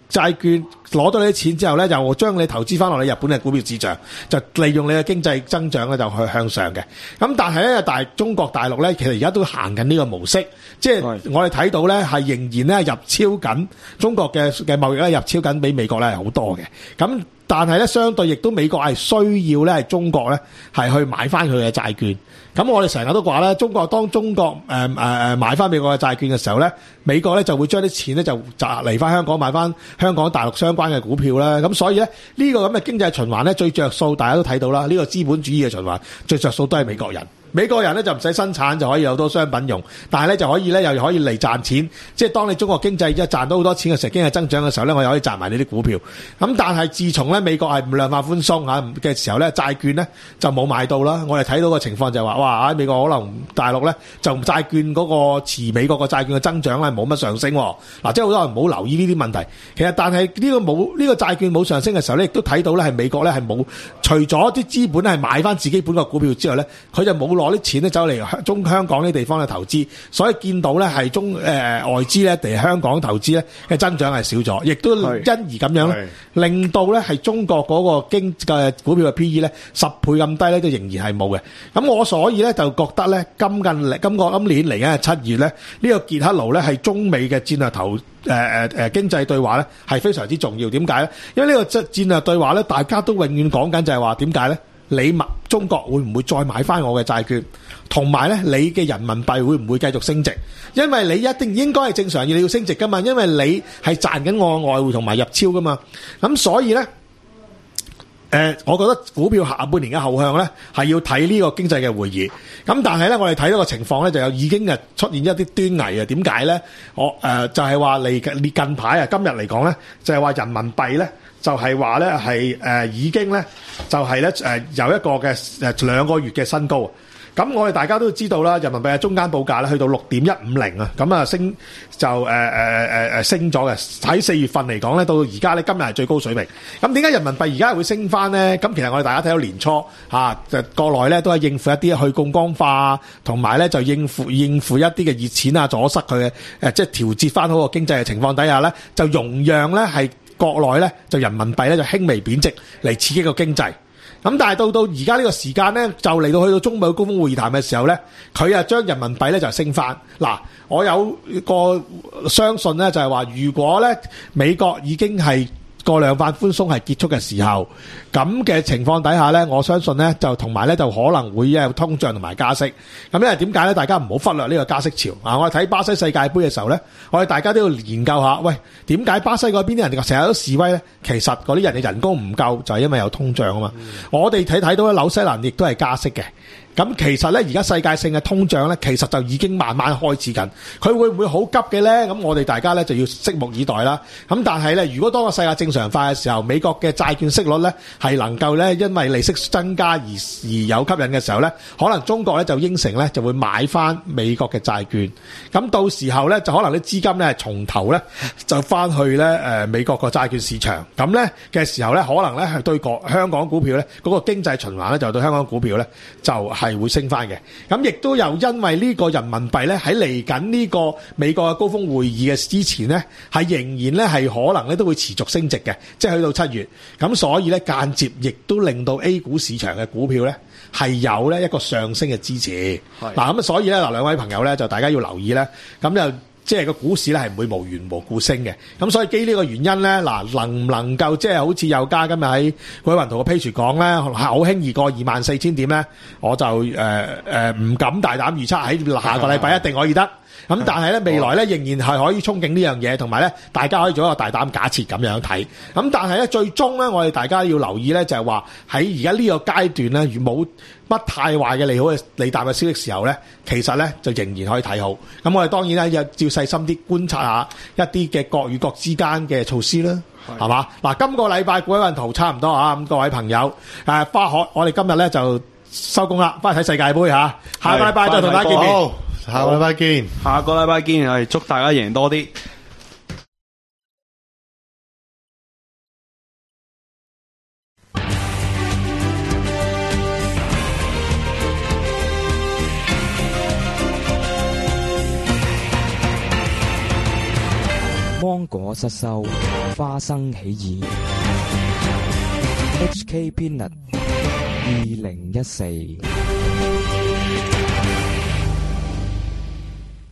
債券攞到你啲錢之後咧，就將你投資翻落你日本嘅股票市場，就利用你嘅經濟增長咧就去向上嘅。咁但係咧，大中國大陸咧，其實而家都行緊呢個模式，即係我哋睇到咧係仍然咧入超緊中國嘅嘅貿易咧入超緊比美國咧係好多嘅。咁但係咧，相對亦都美國係需要咧係中國咧係去買翻佢嘅債券。咁我哋成日都話咧，中國當中國誒誒誒買翻美國嘅債券嘅時候咧，美國咧就會將啲錢咧就就嚟翻香港買翻香港大陸相關嘅股票啦。咁所以咧呢個咁嘅經濟循環咧最着數，大家都睇到啦。呢個資本主義嘅循環最着數都係美國人。美國人咧就唔使生產就可以有好多商品用，但係咧就可以咧又可以嚟賺錢。即係當你中國經濟一賺到好多錢嘅時候，經濟增長嘅時候咧，我又可以賺埋呢啲股票。咁但係自從咧美國係唔量化寬鬆嚇嘅時候咧，債券咧就冇買到啦。我哋睇到個情況就係話，哇！美國可能大陸咧就債券嗰個持美國個債券嘅增長咧冇乜上升。嗱，即係好多人唔好留意呢啲問題。其實但係呢個冇呢個債券冇上升嘅時候咧，亦都睇到咧係美國咧係冇除咗啲資本係買翻自己本國股票之外咧，佢就冇攞啲錢咧走嚟中香港呢啲地方去投資，所以見到咧係中誒、呃、外資咧嚟香港投資咧嘅增長係少咗，亦都因而咁樣咧令到咧係中國嗰個經嘅股票嘅 P E 咧十倍咁低咧都仍然係冇嘅。咁我所以咧就覺得咧今近嚟今個今年嚟緊係七月咧呢、這個傑克盧咧係中美嘅戰略投誒誒誒經濟對話咧係非常之重要。點解咧？因為呢個戰略對話咧大家都永遠講緊就係話點解咧？你物中國會唔會再買翻我嘅債券？同埋咧，你嘅人民幣會唔會繼續升值？因為你一定應該係正常要你要升值噶嘛，因為你係賺緊我外匯同埋入超噶嘛。咁所以咧，誒、呃，我覺得股票下半年嘅後向咧係要睇呢個經濟嘅會議。咁但係咧，我哋睇到個情況咧就有已經係出現一啲端倪啊。點解咧？我誒、呃、就係話嚟近排啊，今日嚟講咧就係話人民幣咧。就係話咧係誒已經咧就係咧誒有一個嘅誒兩個月嘅新高。咁我哋大家都知道啦，人民幣嘅中間報價咧去到六點一五零啊，咁啊升就誒誒誒誒升咗嘅。喺四月份嚟講咧，到而家咧今日係最高水平。咁點解人民幣而家會升翻咧？咁其實我哋大家睇到年初嚇就國內咧都係應付一啲去槓桿化，同埋咧就應付應付一啲嘅熱錢啊，阻塞佢嘅誒即係調節翻好個經濟嘅情況底下咧，就容讓咧係。國內咧就人民幣咧就輕微貶值嚟刺激個經濟，咁但係到到而家呢個時間咧，就嚟到去到中美高峰會議談嘅時候咧，佢啊將人民幣咧就升翻。嗱，我有個相信咧就係話，如果咧美國已經係個量化寬鬆係結束嘅時候，咁嘅情況底下咧，我相信咧就同埋咧就可能會有通脹同埋加息。咁因為點解咧？大家唔好忽略呢個加息潮啊！我哋睇巴西世界盃嘅時候咧，我哋大家都要研究下，喂，點解巴西嗰邊啲人成日都示威咧？其實嗰啲人嘅人工唔夠，就係因為有通脹啊嘛。嗯、我哋睇睇到咧，紐西蘭亦都係加息嘅。咁其實咧，而家世界性嘅通脹咧，其實就已經慢慢開始緊。佢會唔會好急嘅咧？咁我哋大家咧就要拭目以待啦。咁但係咧，如果當個世界正常化嘅時候，美國嘅債券息率咧係能夠咧因為利息增加而而有吸引嘅時候咧，可能中國咧就應承咧就會買翻美國嘅債券。咁到時候咧就可能啲資金咧從頭咧就翻去咧誒美國個債券市場。咁咧嘅時候咧，可能咧係對個香港股票咧嗰個經濟循環咧就對香港股票咧就係。係會升翻嘅，咁亦都有因為呢個人民幣咧喺嚟緊呢個美國嘅高峰會議嘅之前咧，係仍然咧係可能咧都會持續升值嘅，即係去到七月，咁所以咧間接亦都令到 A 股市場嘅股票咧係有咧一個上升嘅支持。嗱咁所以咧嗱兩位朋友咧就大家要留意咧，咁就。即係個股市咧係唔會無緣無故升嘅，咁所以基於呢個原因咧，嗱能唔能夠即係好似有家今日喺鬼雲圖嘅 page 講咧，好輕易過二萬四千點咧，我就誒誒唔敢大膽預測喺下個禮拜一定可以得。咁但係咧未來咧仍然係可以憧憬呢樣嘢，同埋咧大家可以做一個大膽假設咁樣睇。咁但係咧最終咧我哋大家要留意咧就係話喺而家呢個階段咧，如冇乜太壞嘅利好嘅利淡嘅消息時候咧，其實咧就仍然可以睇好。咁我哋當然咧要要細心啲觀察下一啲嘅國與國之間嘅措施啦，係嘛？嗱，今個禮拜鬼雲圖差唔多啊，咁各位朋友誒花學，我哋今日咧就收工啦，翻去睇世界盃嚇，下個禮拜再同大家見面。 下個禮拜見， 下個禮拜見，係祝大家贏多啲。 芒果失收，花生起義。H K Peanut 二零一四。